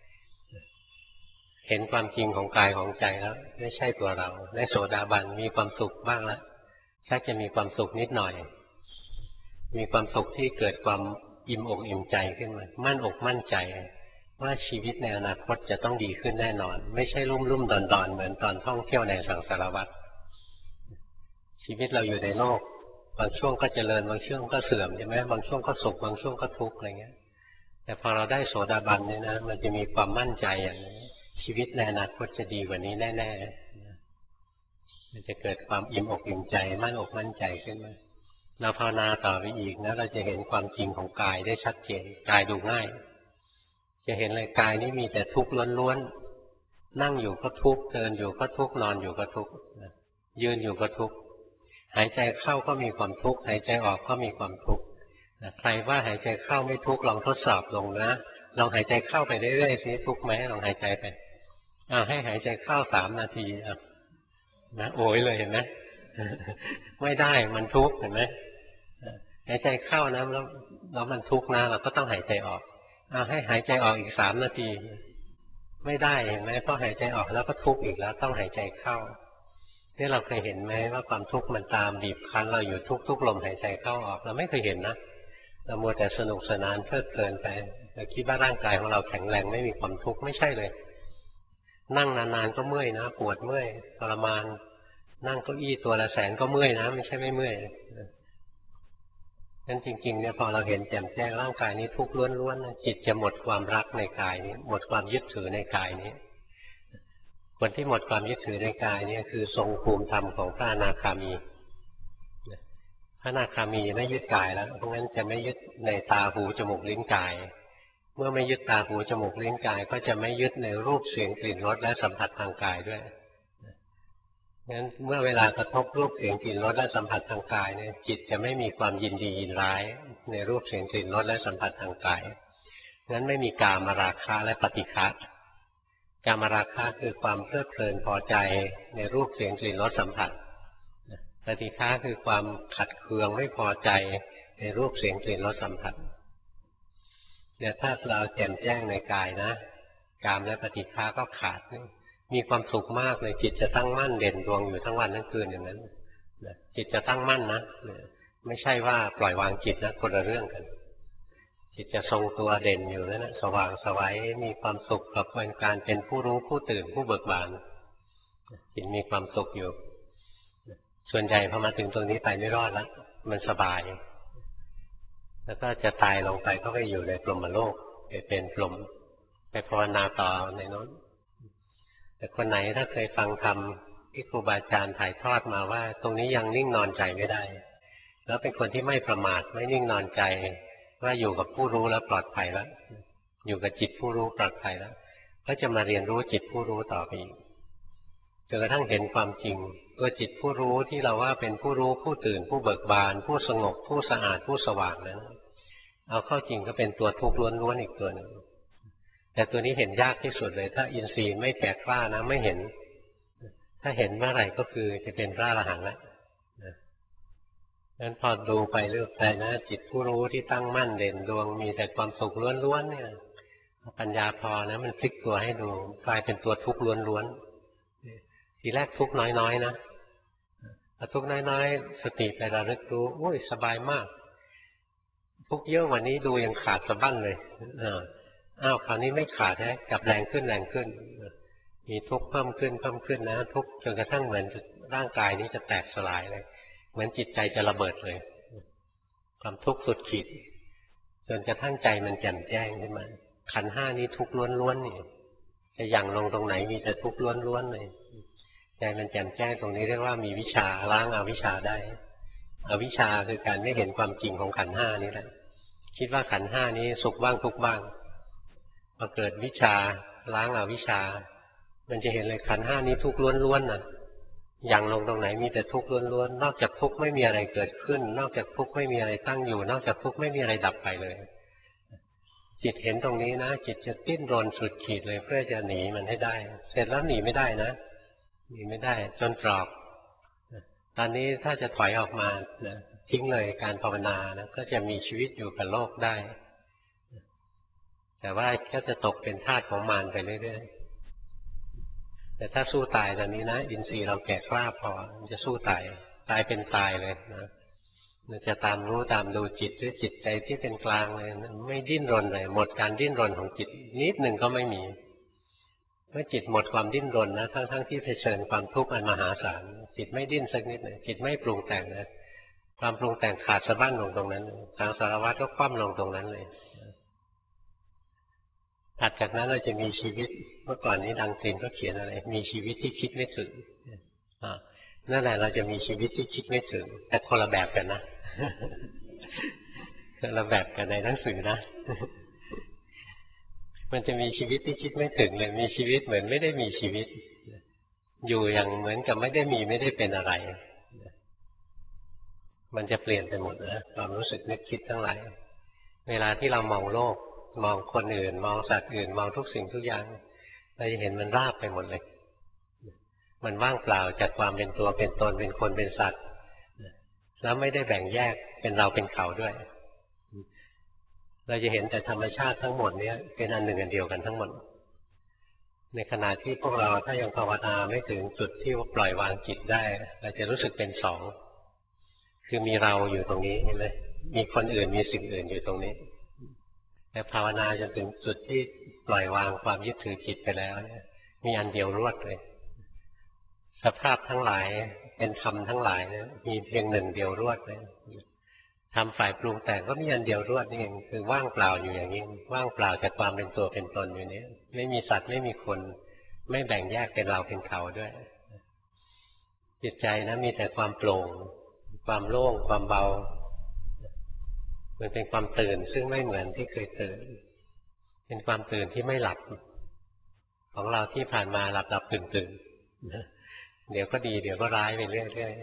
เห็นความจริงของกายของใจแล้วไม่ใช่ตัวเราได้โสดาบันมีความสุขบ้างแล้วแค่จะมีความสุขนิดหน่อยมีความสุขที่เกิดความอิ่มอกอิ่มใจขึ้นมามั่นอกมั่นใจว่าชีวิตในอนาคตจะต้องดีขึ้นแน่นอนไม่ใช่ลุ่มลุ่มดอนดอนเหมือนตอนท่องเที่ยวในสังสารวัฏชีวิตเราอยู่ในโลกบางช่วงก็เจริญบางช่วงก็เสื่อมใช่ไหมบางช่วงก็สุขบางช่วงก็ทุกข์อะไรเงี้ยแต่พอเราได้โสดาบันเนี่ยนะมันจะมีความมั่นใจอย่างนี้ชีวิตในอนาคตจะดีกว่านี้แน่ๆมันจะเกิดความอิ่มอกอิ่มใจมั่นอกมั่นใจขึ้นมาเราภาวนาต่อไปอีกนะเราจะเห็นความจริงของกายได้ชัดเจนกายดูง่ายจะเห็นเลยกายนี้มีแต่ทุกข์ล้วนๆนั่งอยู่ก็ทุกข์เดินอยู่ก็ทุกข์นอนอยู่ก็ทุกข์ยืนอยู่ก็ทุกข์หายใจเข้าก็มีความทุกข์หายใจออกก็มีความทุกข์ใครว่าหายใจเข้าไม่ทุกข์ลองทดสอบลงนะลองหายใจเข้าไปเรื่อยๆสิทุกข์ไหมลองหายใจไปอ้าวให้หายใจเข้าสามนาทีอ่ะนะโอยเลยเห็นไหมไม่ได้มันทุกข์เห็นไหมหายใจเข้านะแล้วแล้วมันทุกข์นะเราก็ต้องหายใจออกอ้าวให้หายใจออกอีกสามนาทีไม่ได้เห็นไหมพอหายใจออกแล้วก็ทุกข์อีกแล้วต้องหายใจเข้านี่เราเคยเห็นไหมว่าความทุกข์มันตามบีบคั้นเราอยู่ทุกๆลมหายใจเข้าออกเราไม่เคยเห็นนะเรามัวแต่สนุกสนานเพลิดเพลินไปเราคิดว่าร่างกายของเราแข็งแรงไม่มีความทุกข์ไม่ใช่เลยนั่งนานๆก็เมื่อยนะปวดเมื่อยทรมานนั่งเก้าอี้ตัวละแสนก็เมื่อยนะไม่ใช่ไม่เมื่อยงั้นจริงๆเนี่ยพอเราเห็นแจ่มแจ้งร่างกายนี้ทุกข์ล้วนๆจิตจะหมดความรักในกายนี้หมดความยึดถือในกายนี้คนที่หมดความยึดถือในกายนี้คือทรงภูมิธรรมของพระอนาคามีพระอนาคามีไม่ยึดกายแล้วเพราะงั้นจะไม่ยึดในตาหูจมูกลิ้นกายเมื่อไม่ยึดตาหูจมูกลิ้นกายก็จะไม่ยึดในรูปเสียงกลิ่นรสและสัมผัสทางกายด้วยงั้นเมื่อเวลากระทบรูปเสียงกลิ่นรสและสัมผัสทางกายเนี่ยจิตจะไม่มีความยินดียินร้ายในรูปเสียงกลิ่นรสและสัมผัสทางกายงั้นไม่มีกามราคะและปฏิฆะกามราคะคือความเพลิดเพลินพอใจในรูปเสียงกลิ่นรสสัมผัสปฏิฆะคือความขัดเคืองไม่พอใจในรูปเสียงกลิ่นรสสัมผัสเนี่ยถ้าเราแจ่มแจ้งในกายนะกามและปฏิฆะก็ขาดมีความสุขมากเลยจิตจะตั้งมั่นเด่นดวงอยู่ทั้งวันทั้งคืนอย่างนั้นจิตจะตั้งมั่นนะไม่ใช่ว่าปล่อยวางจิตนะคนละเรื่องกันจิตจะทรงตัวเด่นอยู่นั่นนะสว่างไสวมีความสุขกับการเป็นผู้รู้ผู้ตื่นผู้เบิกบานจิตมีความสุขอยู่ส่วนใหญ่พอมาถึงตรงนี้ไปไม่รอดแล้วมันสบายแล้วก็จะตายลงไปก็ไปอยู่ในพรหมโลกไปเป็นพรหมไปภาวนาต่อในนั้นแต่คนไหนถ้าเคยฟังธรรมที่ครูบาอาจารย์ถ่ายทอดมาว่าตรงนี้ยังนิ่งนอนใจไม่ได้แล้วเป็นคนที่ไม่ประมาทไม่นิ่งนอนใจว่าอยู่กับผู้รู้แล้วปลอดภัยแล้วอยู่กับจิตผู้รู้ปลอดภัยแล้วก็จะมาเรียนรู้จิตผู้รู้ต่อไปอีกจนกระทั่งเห็นความจริงตัวจิตผู้รู้ที่เราว่าเป็นผู้รู้ผู้ตื่นผู้เบิกบานผู้สงบผู้สะอาดผู้สว่างนั้นเอาเข้าจริงก็เป็นตัวทุกข์ล้วนๆอีกตัวหนึ่งแต่ตัวนี้เห็นยากที่สุดเลยถ้าอินทรีย์ไม่แก่กล้านะไม่เห็นถ้าเห็นเมื่อไหร่ก็คือจะเป็นพระอรหันต์แล้วงั้นพอดูไปเรื่อยไปนะจิตผู้รู้ที่ตั้งมั่นเด่นดวงมีแต่ความสุขล้วนๆเนี่ยปัญญาพอนะมันพลิกตัวให้ดูกลายเป็นตัวทุกข์ล้วนๆทีแรกทุกข์น้อยๆนะพอทุกข์น้อยๆสติไประลึกรู้โอ้ยสบายมากทุกข์เยอะวันนี้ดูยังขาดสะบั้นเลยอ้าวคราวนี้ไม่ขาดนะกลับแรงขึ้นแรงขึ้นมีทุกข์เพิ่มขึ้นเพิ่มขึ้นนะทุกข์จนกระทั่งเหมือนร่างกายนี้จะแตกสลายเลยเหมือนจิตใจจะระเบิดเลยความทุกข์สุดขีดจนกระทั่งใจมันแจ่มแจ้งขึ้นมาขันธ์ห้านี้ทุกข์ล้วนๆนี่จะหยั่งลงตรงไหนมีแต่ทุกข์ล้วนๆเลยใจมันแจ่มแจ้งตรงนี้เรียกว่ามีวิชาล้างอวิชชาได้อวิชชาคือการไม่เห็นความจริงของขันธ์ห้านี้แหละคิดว่าขันธ์ห้านี้สุขบ้างทุกข์บ้างพพอเกิดวิชาล้างอวิชชามันจะเห็นเลยขันธ์ห้านี้ทุกข์ล้วนๆนะอย่างลงตรงไหนมีแต่ทุกข์ล้วนๆนอกจากทุกข์ไม่มีอะไรเกิดขึ้นนอกจากทุกข์ไม่มีอะไรตั้งอยู่นอกจากทุกข์ไม่มีอะไรดับไปเลยจิตเห็นตรงนี้นะจิตจะดิ้นรนสุดขีดเลยเพื่อจะหนีมันให้ได้เสร็จแล้วหนีไม่ได้นะหนีไม่ได้จนตรอกตอนนี้ถ้าจะถอยออกมานะทิ้งเลยการภาวนานะก็จะมีชีวิตอยู่กับโลกได้แต่ว่าก็จะตกเป็นทาสของมารไปเรื่อยๆแต่ถ้าสู้ตายตอนนี้นะอินทรีย์เราแก่กล้าพอจะสู้ตายตายเป็นตายเลยนะจะตามรู้ตามดูจิตด้วยจิตใจที่เป็นกลางเลยนะไม่ดิ้นรนเลยหมดการดิ้นรนของจิตนิดหนึ่งก็ไม่มีเมื่อจิตหมดความดิ้นรนนะทั้งๆ ท, ที่เผชิญความทุกข์อันมหาศาลจิตไม่ดิ้นสักนิดเลยจิตไม่ปรุงแต่งนะความปรุงแต่งขาดสะบั้นลงตรงนั้นสังสารวัฏก็คว่ำลงตรงนั้นเลยถัดจากนั้นเราจะมีชีวิตเมื่อก่อนนี้ดังตรีนก็เขียนอะไรมีชีวิตที่คิดไม่ถึงนั่นแหละเราจะมีชีวิตที่คิดไม่ถึงแต่คนละแบบกันนะคนละแบบกันในหนังสือนะมันจะมีชีวิตที่คิดไม่ถึงเลยมีชีวิตเหมือนไม่ได้มีชีวิตอยู่อย่างเหมือนกับไม่ได้มีไม่ได้เป็นอะไรมันจะเปลี่ยนไปหมดนะความรู้สึกนึกคิดทั้งหลายเวลาที่เรามองโลกมองคนอื่นมองสัตว์อื่นมองทุกสิ่งทุกอย่างเราจะเห็นมันราบไปหมดเลยมันว่างเปล่าจากความเป็นตัวเป็นตนเป็นคนเป็นสัตว์แล้วไม่ได้แบ่งแยกเป็นเราเป็นเขาด้วยเราจะเห็นแต่ธรรมชาติทั้งหมดนี้เป็นอันหนึ่งอันเดียวกันทั้งหมดในขณะที่พวกเราถ้ายังภาวนาไม่ถึงจุดที่ปล่อยวางจิตได้เราจะรู้สึกเป็นสองคือมีเราอยู่ตรงนี้เห็นไหมมีคนอื่นมีสิ่งอื่นอยู่ตรงนี้แต่ภาวนาจนถึงจุดที่ปล่อยวางความยึดถือจิตไปแล้วเนี่ยมีอันเดียวรวดเลยสภาพทั้งหลายเป็นธรรมทั้งหลายเนี่ยมีเพียงหนึ่งเดียวรวดเลยทำฝ่ายปรุงแต่งก็มีอันเดียวรวดนี่เองคือว่างเปล่าอยู่อย่างนี้ว่างเปล่าจากความเป็นตัวเป็นตนอยู่นี้ไม่มีสัตว์ไม่มีคนไม่แบ่งแยกเป็นเราเป็นเขาด้วยจิตใจนะมีแต่ความโปร่งความโล่งความเบามันเป็นความตื่นซึ่งไม่เหมือนที่เคยตื่นเป็นความตื่นที่ไม่หลับของเราที่ผ่านมาหลับหลับตื่นตื่นเดี๋ยวก็ดีเดี๋ยวก็ร้ายไปเรื่อย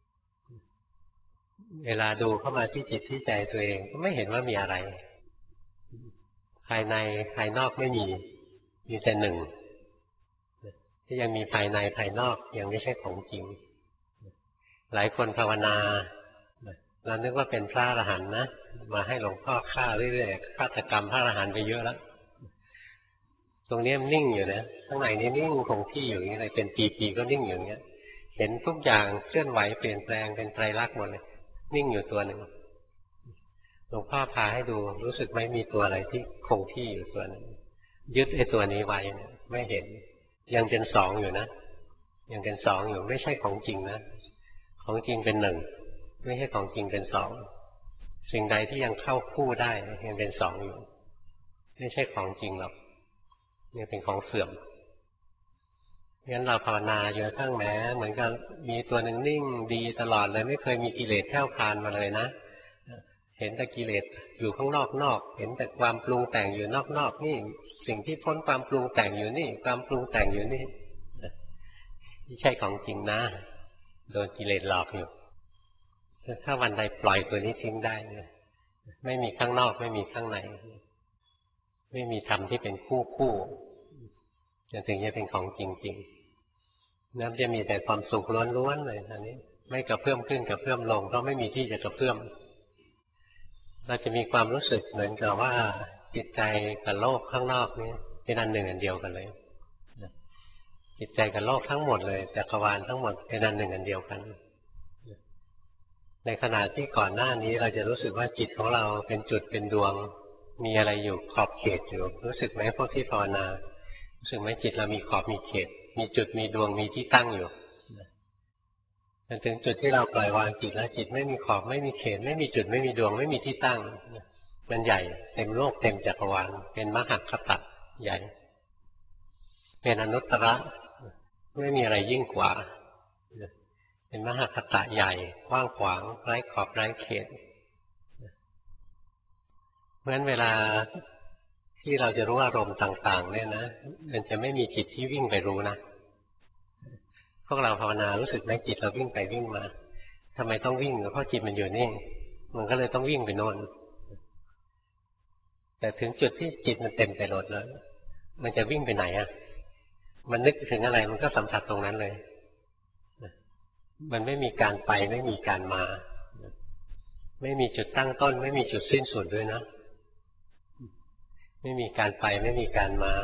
ๆเวลาดูเข้ามาที่จิตที่ใจตัวเองก็ไม่เห็นว่ามีอะไรภายในภายนอกไม่มีมีแต่หนึ่งที่ยังมีภายในภายนอกยังไม่ใช่ของจริงหลายคนภาวนาเรานึกว่าเป็นพระอรหันต์นะมาให้หลวงพ่อฆ่าเรื่อยๆฆาตกรรมพระอรหันต์ไปเยอะแล้วตรงนี้มันนิ่งอยู่นะข้างในนี้นิ่งคงที่อยู่อย่างนี้เลยเป็นปีๆก็นิ่งอยู่อย่างเงี้ยเห็นทุกอย่างเคลื่อนไหวเปลี่ยนแปลงเป็นไตรลักษณ์หมดเลยนิ่งอยู่ตัวหนึ่งหลวงพ่อพาให้ดูรู้สึกไม่มีตัวอะไรที่คงที่อยู่ตัวหนึ่งยึดไอ้ตัวนี้ไว้ไม่เห็นยังเป็นสองอยู่นะยังเป็นสองอยู่ไม่ใช่ของจริงนะของจริงเป็นหนึ่งไม่ใช่ของจริงเป็นสองสิ่งใดที่ยังเข้าคู่ได้ยังเป็นสองอยู่ไม่ใช่ของจริงหรอกยังเป็นของเสื่อมงั้นเราภาวนาเยอะทั้งแม้เหมือนกับมีตัวหนึ่งนิ่งดีตลอดเลยไม่เคยมีกิเลสแผ่วพานมาเลยนะเห็นแต่กิเลสอยู่ข้างนอกนอกเห็นแต่ความปรุงแต่งอยู่นอกนอกนี่สิ่งที่พ้นความปรุงแต่งอยู่นี่ความปรุงแต่งอยู่นี่ไม่ใช่ของจริงนะโดนกิเลสหลอกอยู่ถ้าวันใดปล่อยตัวนี้ทิ้งได้ไม่มีข้างนอกไม่มีข้างในไม่มีธรรมที่เป็นคู่คู่จนถึงจะเป็นของจริงๆนั่นจะมีแต่ความสุขล้วนๆเลยอันนี้ไม่กระเพื่อมขึ้นกระเพื่อมลงเพราะไม่มีที่จะกระเพื่อมเราจะมีความรู้สึกเหมือนกับว่าจิตใจกับโลกข้างนอกนี้เป็นอันหนึ่งอันเดียวกันเลยจิตใจกับโลกทั้งหมดเลยจักรวาลทั้งหมดเป็นอันหนึ่งอันเดียวกันในขณะที่ก่อนหน้านี้เราจะรู้สึกว่าจิตของเราเป็นจุดเป็นดวงมีอะไรอยู่ขอบเขตอยู่รู้สึกไหมพวกที่ภาวนารู้สึกไหมจิตเรามีขอบมีเขตมีจุดมีดวงมีที่ตั้งอยู่จนถึงจุดที่เราปล่อยวางจิตแล้วจิตไม่มีขอบไม่มีเขตไม่มีจุดไม่มีดวงไม่มีที่ตั้งมันใหญ่เต็มโลกเต็มจักรวาลเป็นมหคตะใหญ่เป็นอนุตตรไม่มีอะไรยิ่งกว่าเป็นมหคตะใหญ่กว้างขวางไร้ขอบไร้เขตเพราะฉะนั้นเวลาที่เราจะรู้อารมณ์ต่างๆเนี่ยนะมันจะไม่มีจิตที่วิ่งไปรู้นะพวกเราภาวนารู้สึกไหมจิตเราวิ่งไปวิ่งมาทำไมต้องวิ่งเพราะจิตมันอยู่นี่มันก็เลยต้องวิ่งไปโน่นแต่ถึงจุดที่จิตมันเต็มไปหมดแล้วมันจะวิ่งไปไหนอ่ะมันนึกถึงอะไรมันก็สัมผัสตรงนั้นเลยมันไม่มีการไปไม่มีการมาไม่มีจุดตั้งต้นไม่มีจุดสิ้นสุดด้วยนะไม่มีการไปไม่มีการมา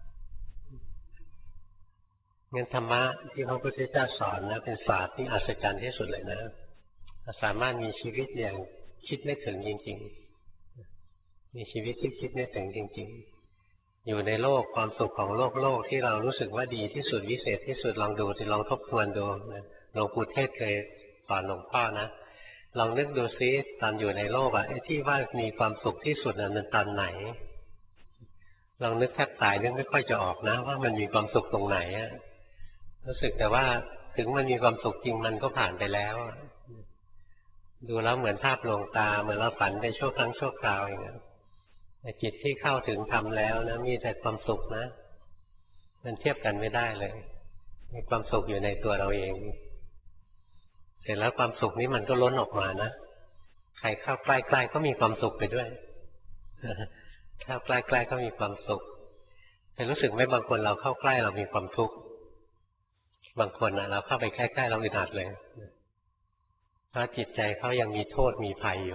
งั้นธรรมะที่พระพุทธเจ้าสอนนะเป็นศาสตร์ที่อัศจรรย์ที่สุดเลยนะสามารถมีชีวิตอย่างคิดไม่ถึงจริงๆมีชีวิตที่คิดไม่ถึงจริงๆอยู่ในโลกความสุขของโลกโลกที่เรารู้สึกว่าดีที่สุดวิเศษที่สุดลองดูสิลองทบทวนดูหลวงปู่เทศเคยสอนหลวงพ่อนะลองนึกดูซิตอนอยู่ในโลกอะไอ้ที่ว่ามีความสุขที่สุดน่ะมันตอนไหนลองนึกแทบตายนึกไม่ค่อยจะออกนะว่ามันมีความสุขตรงไหนอะรู้สึกแต่ว่าถึงมันมีความสุขจริงมันก็ผ่านไปแล้วดูแล้วเหมือนภาพลวงตาเหมือนเราฝันไปชั่วครั้งชั่วคราวอย่างนั้นแต่จิตที่เข้าถึงธรรมแล้วนะมีแต่ความสุขนะมันเทียบกันไม่ได้เลยมีความสุขอยู่ในตัวเราเองเสร็จแล้วความสุขนี้มันก็ล้นออกมานะใครเข้าใกล้ๆก็มีความสุขไปด้วยเข้าใกล้ๆก็มีความสุขแต่รู้สึกไหมบางคนเราเข้าใกล้เรามีความทุกข์บางคนนะเราเข้าไปใกล้ๆเราอึดอัดเลยเพราะจิตใจเขายังมีโทษมีภัยอยู่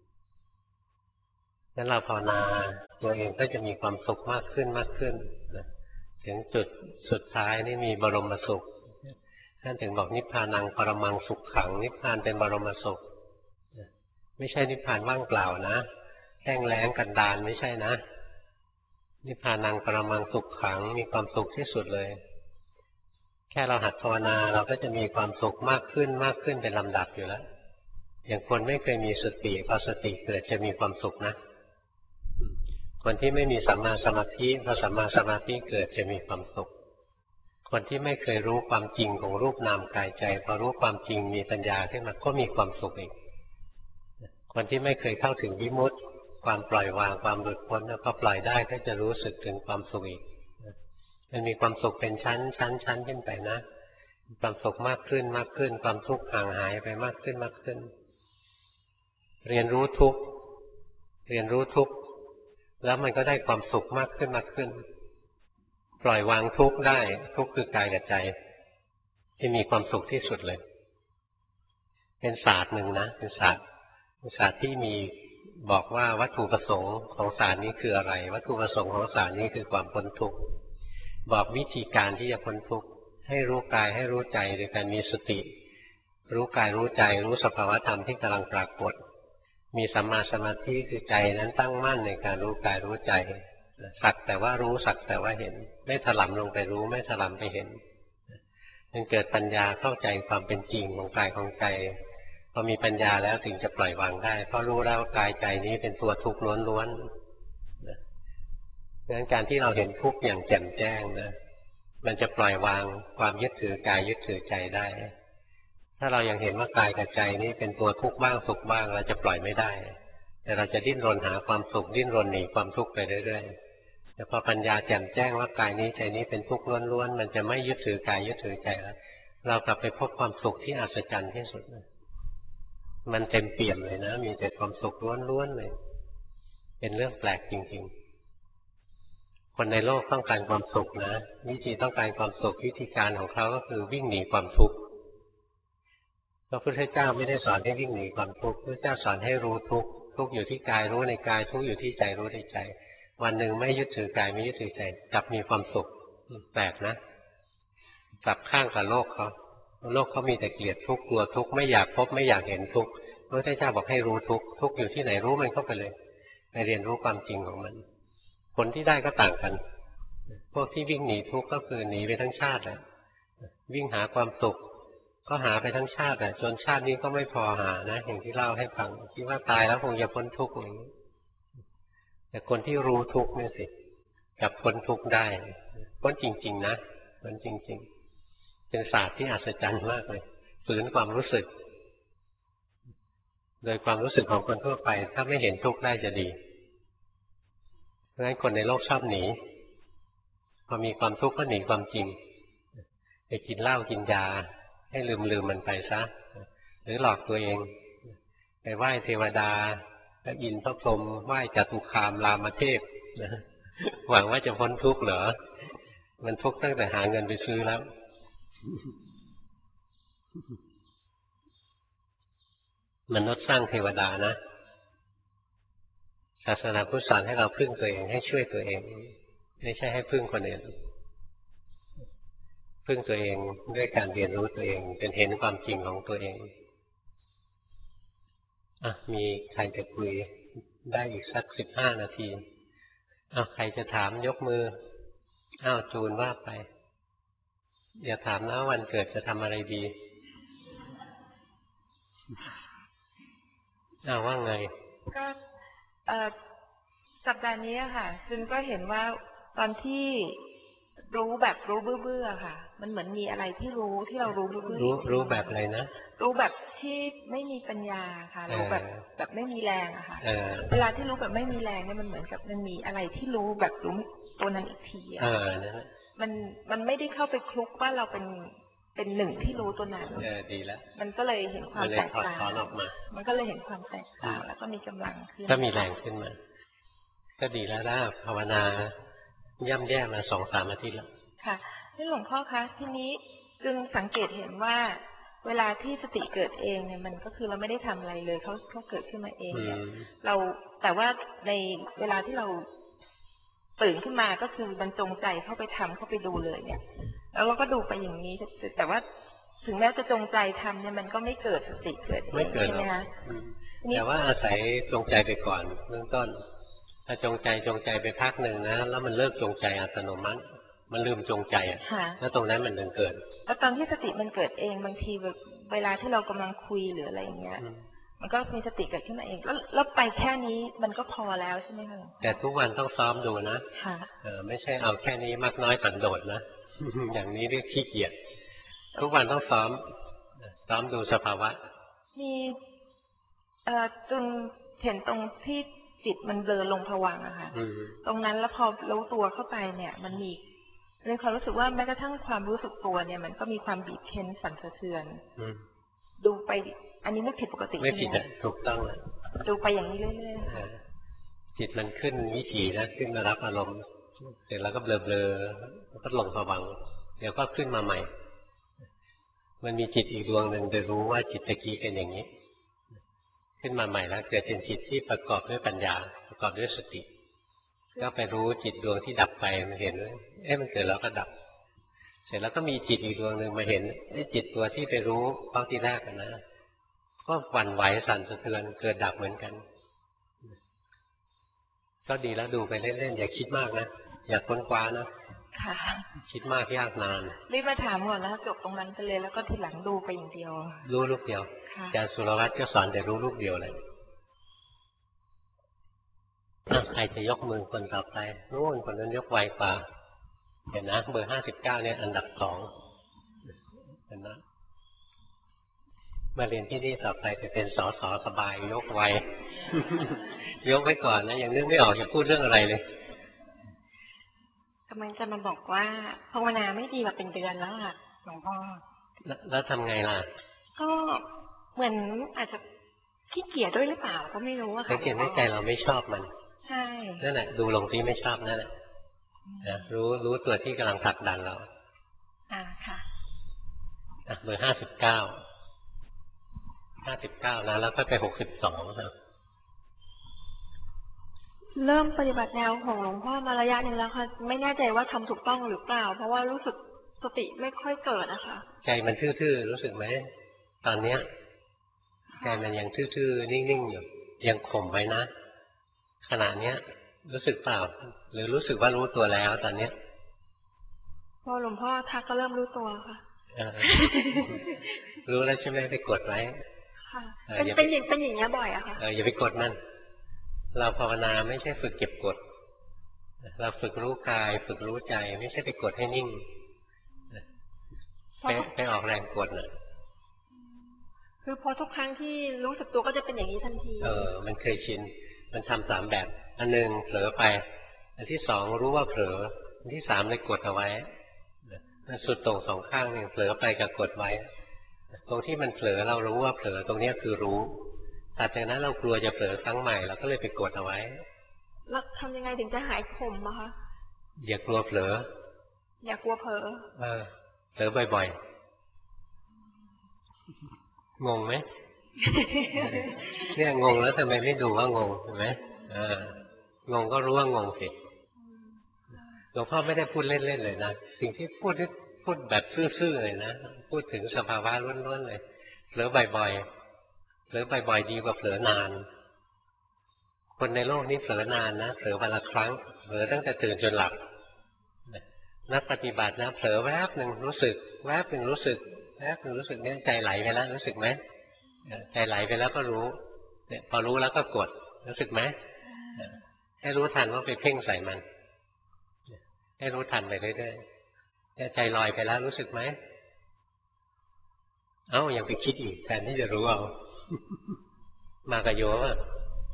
นั้นเราภาวนาตัวเองก็จะมีความสุขมากขึ้นมากขึ้นถึงจุดสุดท้ายนี่มีบรมสุขท่านถึงบอกนิพพานังปรมังสุขขังนิพพานเป็นบรมสุขไม่ใช่นิพพานว่างเปล่านะแห้งแล้งกันดารไม่ใช่นะนิพพานังปรมังสุขขังมีความสุขที่สุดเลยแค่เราหัดภาวนาเราก็จะมีความสุขมากขึ้นมากขึ้นเป็นลำดับอยู่แล้วอย่างคนไม่เคยมีสติพอสติเกิดจะมีความสุขนะคนที่ไม่มีสัมมาสมาธิพอสัมมาสมาธิเกิดจะมีความสุขคนที่ไม่เคยรู้ความจริงของรูปนามกายใจพอรู้ความจริงมีปัญญาขึ้นมาก็มีความสุขอีกคนที่ไม่เคยเข้าถึงวิมุตติความปล่อยวางความหลุดพ้นพอปล่อยได้ก็จะรู้สึกถึงความสุขอีกมันมีความสุขเป็นชั้นชั้นชั้นขึ้นไปนะความสุขมากขึ้นมากขึ้นความทุกข์ห่างหายไปมากขึ้นมากขึ้นเรียนรู้ทุกข์เรียนรู้ทุกข์แล้วมันก็ได้ความสุขมากขึ้นมากขึ้นปล่อยวางทุกข์ได้ทุกข์คือกายกับใจที่มีความสุขที่สุดเลยเป็นศาสตร์หนึ่งนะเป็นศาสตร์เป็นศาสตร์ที่มีบอกว่าวัตถุประสงค์ของศาสตร์นี้คืออะไรวัตถุประสงค์ของศาสตร์นี้คือความพ้นทุกข์บอกวิธีการที่จะพ้นทุกข์ให้รู้กายให้รู้ใจโดยการมีสติรู้กายรู้ใจรู้สภาวธรรมที่กำลังปรากฏมีสัมมาสมาธิคือใจนั้นตั้งมั่นในการรู้กายรู้ใจสักแต่ว่ารู้สักแต่ว่าเห็นไม่ถลำลงไปรู้ไม่ถลำไปเห็นจึงเกิดปัญญาเข้าใจความเป็นจริงของกายของใจพอมีปัญญาแล้วถึงจะปล่อยวางได้เพราะรู้แล้วกายใจนี้เป็นตัวทุกข์ล้วนๆดังนั้นการที่เราเห็นทุกข์อย่างแจ่มแจ้งนะมันจะปล่อยวางความยึดถือกายยึดถือใจได้ถ้าเรายังเห็นว่ากายกับใจนี้เป็นตัวทุกข์บ้างสุขบ้างเราจะปล่อยไม่ได้แต่เราจะดิ้นรนหาความสุขดิ้นรนหนีความทุกข์ไปเรื่อยๆแต่พอปัญญาแจ่มแจ้งว่ากายนี้ใจนี้เป็นทุกข์ล้วนๆมันจะไม่ยึดถือกายยึดถือใจแล้วเรากลับไปพบความสุขที่อัศจรรย์ที่สุดมันเต็มเปี่ยมเลยนะมีแต่ความสุขล้วนๆเลยเป็นเรื่องแปลกจริงๆคนในโลกต้องการความสุขนะวิธีต้องการความสุขวิธีการของเขาก็คือวิ่งหนีความทุกข์พระพุทธเจ้าไม่ได้สอนให้วิ่งหนีความทุกข์พระเจ้าสอนให้รู้ทุกข์ทุกข์อยู่ที่กายรู้ในกายทุกข์อยู่ที่ใจรู้ในใจวันหนึ่งไม่ยึดถือกายไม่ยึดถือใจกลับมีความสุขแปลกนะกลับข้างกับโลกเขาโลกเขามีแต่เกลียดทุกข์กลัวทุกข์ไม่อยากพบไม่อยากเห็นทุกข์พระพุทธเจ้าบอกให้รู้ทุกข์ทุกข์อยู่ที่ไหนรู้มันเข้าไปเลยไปเรียนรู้ความจริงของมันผลที่ได้ก็ต่างกันพวกที่วิ่งหนีทุกข์ก็คือหนีไปทั้งชาติแหละวิ่งหาความสุขก็หาไปทั้งชาติแต่จนชาตินี้ก็ไม่พอหานะอย่างที่เล่าให้ฟังคิดว่าตายแล้วคงจะพ้นทุกข์อย่างนี้แต่คนที่รู้ทุกข์เนี่ยสิกับพ้นทุกข์ได้พ้นจริงๆนะพ้นจริงๆเป็นศาสตร์ที่อัศจรรย์มากเลยฝืนความรู้สึกโดยความรู้สึกของคนทั่วไปถ้าไม่เห็นทุกข์ได้จะดีเพราะฉะนั้นคนในโลกชอบหนีพอมีความทุกข์ก็หนีความจริงไปกินเหล้ากินยาให้ลืมลืมมันไปซะหรือหลอกตัวเองไปไหว้เทวดาพระอินทร์พระพรหมไหว้จตุคามรามเทพนะหวังว่าจะพ้นทุกข์เหรอมันทุกข์ตั้งแต่หาเงินไปซื้อแล้วมนุษย์สร้างเทวดานะศาสนาพุทธสอนให้เราพึ่งตัวเองให้ช่วยตัวเองไม่ใช่ให้พึ่งคนอื่นพึ่งตัวเองด้วยการเรียนรู้ตัวเองจนเห็นความจริงของตัวเองอ่ะมีใครจะคุยได้อีกสักสิบห้านาทีอ้าวใครจะถามยกมืออ้าวจูนว่าไปอย่าถามนะวันเกิดจะทำอะไรดีอ้าวว่าไงก็เอ่อสัปดาห์นี้ค่ะจูนก็เห็นว่าตอนที่รู้แบบรู้เบื่อๆค่ะมันเหมือนมีอะไรที่รู้ที่เรารู้เบื่อรู้รู้แบบอะไรนะรู้แบบที่ไม่มีปัญญาค่ะรู้แบบแบบไม่มีแรงอะค่ะเวลาที่รู้แบบไม่มีแรงเนี่ยมันเหมือนกับมันมีอะไรที่รู้แบบรู้ตัวนั้นอีกทีอะมันมันไม่ได้เข้าไปคลุกว่าเราเป็นเป็นหนึ่งที่รู้ตัวนั้นเออดีแล้วมันก็เลยเห็นความแตกต่างมันก็เลยเห็นความแตกต่างแล้วก็มีกำลังขึ้นก็มีแรงขึ้นมาก็ดีแล้วนะภาวนาย่ำแย่มาสองสามอาทิตย์แล้วค่ะนี่หลวงพ่อคะทีนี้จึงสังเกตเห็นว่าเวลาที่สติเกิดเองเนี่ยมันก็คือเราไม่ได้ทำอะไรเลยเขาเขาเกิดขึ้นมาเองเนี่ยเราแต่ว่าในเวลาที่เราตื่นขึ้นมาก็คือมันจงใจเข้าไปทำเข้าไปดูเลยเนี่ยแล้วเราก็ดูไปอย่างนี้แต่ว่าถึงแม้จะจงใจทำเนี่ยมันก็ไม่เกิดสติเกิดเองใช่ไหมคะแต่ว่าอาศัยจงใจไปก่อนเบื้องต้นถ้าจงใจจงใจไปพักหนึ่งนะแล้วมันเลิกจงใจอัตโนมัติมันลืมจงใจอ่ะแล้วตรงนั้นมันถึงเกิดแล้วตอนที่สติมันเกิดเองบางทีเวลาที่เรากำลังคุยหรืออะไรอย่างเงี้ยมันก็มีสติเกิดขึ้นมาเองแล้วแล้วไปแค่นี้มันก็พอแล้วใช่ไหมคะแต่ทุกวันต้องซ้อมดูนะเออไม่ใช่เอาแค่นี้มากน้อยสันโดษนะอย่างนี้เรียกขี้เกียจทุกวันต้องซ้อมซ้อมดูสภาวะมีเอ่อจนเห็นตรงที่จิตมันเบลอลงผวังอะค่ะตรงนั้นแล้วพอรู้ตัวเข้าไปเนี่ยมันมีเลยความรู้สึกว่าแม้กระทั่งความรู้สึกตัวเนี่ยมันก็มีความบีบเค้นสั่นสะเทือนดูไปอันนี้ไม่ผิดปกติไม่ผิดอ่ะถูกต้องเลยดูไปอย่างนี้เรื่อยๆจิตมันขึ้นวิถีนะขึ้นมารับอารมณ์เสร็จแล้วก็เบลอๆแล้วก็ลงผวังเดี๋ยวก็ขึ้นมาใหม่มันมีจิตอีกดวงหนึ่งจะรู้ว่าจิตตะกี้เป็นอย่างนี้ขึ้นมาใหม่แล้วเกิดเป็นจิตที่ประกอบด้วยปัญญาประกอบด้วยสติก็ไปรู้จิตดวงที่ดับไปมันเห็นว่าเอ๊ะมันเกิดแล้วก็ดับเสร็จแล้วก็มีจิตอีกดวงหนึ่งมาเห็นไอ้จิตตัวที่ไปรู้ตอนที่แรกนะก็หวั่นไหวสั่นสะเทือนเกิดดับเหมือนกันก็ดีแล้วดูไปเล่นๆอย่าคิดมากนะอย่าค้นคว้านะค่ะคิดมากยากนานรีบมาถามก่อนแล้วจบตรงนั้นไปเลยแล้วก็ทีหลังดูไปอย่างเดียวรู้ลูกเดียวอาจารย์สุรวัตรก็สอนแต่รู้ลูกเดียวเลยใครจะยกมือคนต่อไปนู่นคนนั้นยกไวกว่าเห็นนะเบอร์ห้าสิบเก้าเนี่ยอันดับสองเห็นนะมาเรียนที่นี่ต่อไปจะเป็นสอสอสบายยกไวยกไว้ก่อนนะยังนึกไม่ออกจะพูดเรื่องอะไรเลยกำลังจะมาบอกว่าภาวนาไม่ดีมาเป็นเดือนแล้วค่ะหลวงพ่อแล้วทำไงล่ะก็เหมือนอาจจะขี้เกียจด้วยหรือเปล่าก็ไม่รู้อะค่ะขี้เกียจในใจเราไม่ชอบมันใช่นั่นแหละดูลงที่ไม่ชอบนั่นแหละนะรู้รู้ตัวที่กำลังผลักดันเราอ่าค่ะอ่ะเบอร์ห้าสิบเก้าห้าสิบเก้าแล้วแล้วก็ไปหกสิบสองครับเริ่มปฏิบัติแนวของหลวงพ่อมาระยะหนึ่งแล้วค่ะไม่แน่ใจว่าทำถูกต้องหรือเปล่าเพราะว่ารู้สึกสติไม่ค่อยเกิดนะคะใจมันทื่อๆรู้สึกไหมตอนเนี้ยใจมันยังทื่อๆนิ่งๆอยู่ยังข่มไว้นะขณะเนี้ยรู้สึกเปล่าหรือรู้สึกว่ารู้ตัวแล้วตอนเนี้ยพอหลวงพ่อทักก็เริ่มรู้ตัวค่ะรู้แล้วใช่ไหมไปกดไว้ค่ะเป็นเป็นอย่างเป็นอย่างนี้บ่อยอะค่ะเอออย่าไปกดมันเราภาวนาไม่ใช่ฝึกเก็บกดเราฝึกรู้กายฝึกรู้ใจไม่ใช่ไปกดให้นิ่งไปไปออกแรงกดน่ะคือพอทุกครั้งที่รู้สึกตัวก็จะเป็นอย่างนี้ทันทีเออมันเคยชินมันทำสามแบบอันหนึ่งเผลอไปอันที่สองรู้ว่าเผลออันที่สามเลยกดเอาไว้สุดตรงสองข้างหนึ่งเผลอไปกับกดไว้ตรงที่มันเผลอเรารู้ว่าเผลอตรงนี้คือรู้ถัดจากนั้นเรากลัวจะเผลอครั้งใหม่เราก็เลยไปกดเอาไว้แล้วทำยังไงถึงจะหายขมอะคะอย่ากลัวเผลออย่ากลัวเผลอเออเผลอบ่อยๆงงไหม เนี่ยงงแล้วทำไมไม่ดูว่างงเห็นไหมเอองงก็รู้ว่างงสิหลวงพ่อไม่ได้พูดเล่นๆเลยนะสิ่งที่พูดพูดแบบซื่อๆเลยนะพูดถึงสภาวะล้วนๆเลยเผลอบ่อยๆเผลอบ่อยๆดีกว่าเผลอนานคนในโลกนี้เผลอนานนะเผลอวันละครั้งเผลอตั้งแต่ตื่นจนหลับนักปฏิบัตินะเผลอแวบหนึ่งรู้สึกแวบหนึ่งรู้สึกแวบหนึ่งรู้สึกเนี่ยใจไหลไปแล้วรู้สึกไหมใจไหลไปแล้วก็รู้เนี่ยพอรู้แล้วก็กดรู้สึกไหมให้รู้ทันว่าไปเพ่งใส่มันให้รู้ทันไปเรื่อยๆใจลอยไปแล้วรู้สึกไหมเอ้ายังไปคิดอีกแทนที่จะรู้เอามากับโยมอ่ะ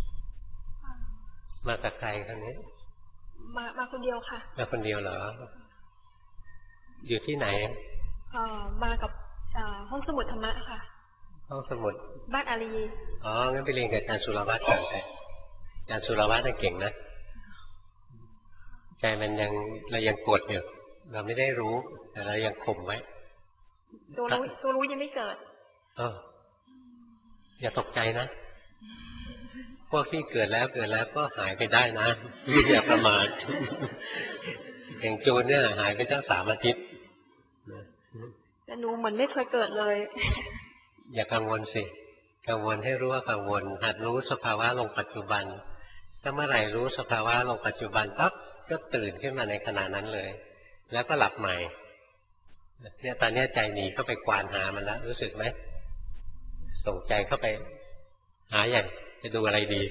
มากับใครคนนี้มามาคนเดียวค่ะมาคนเดียวเหรออยู่ที่ไหนเอ่อมากับห้องสมุดธรรมะค่ะห้องสมุดบ้านอารีอ๋องั้นไปเรียนกับอาจารย์สุรวัตรก่อนไปอาจารย์สุรวัตรน่ะเก่งนะใจมันยังเรายังกดอยู่เราไม่ได้รู้แต่เรายังข่มไว้ตัวรู้ตัวรู้ยังไม่เกิดเอออย่าตกใจนะพวกที่เกิดแล้วเกิดแล้วก็หายไปได้นะอย่าประมาทอย่างจูนเนี่ยหายไปตั้งสามอาทิตย์แต่หนูเหมือนไม่เคยเกิดเลยอย่ากังวลสิกังวลให้รู้ว่ากังวลหัดรู้สภาวะลงปัจจุบันถ้าเมื่อไหร่รู้สภาวะลงปัจจุบันปั๊บก็ตื่นขึ้นมาในขณะนั้นเลยแล้วก็หลับใหม่เนี่ยตอนนี้ใจหนีเข้าไปควานหามันแล้วรู้สึกไหมส่งใจเข้าไปหาอย่างจะดูอะไรดี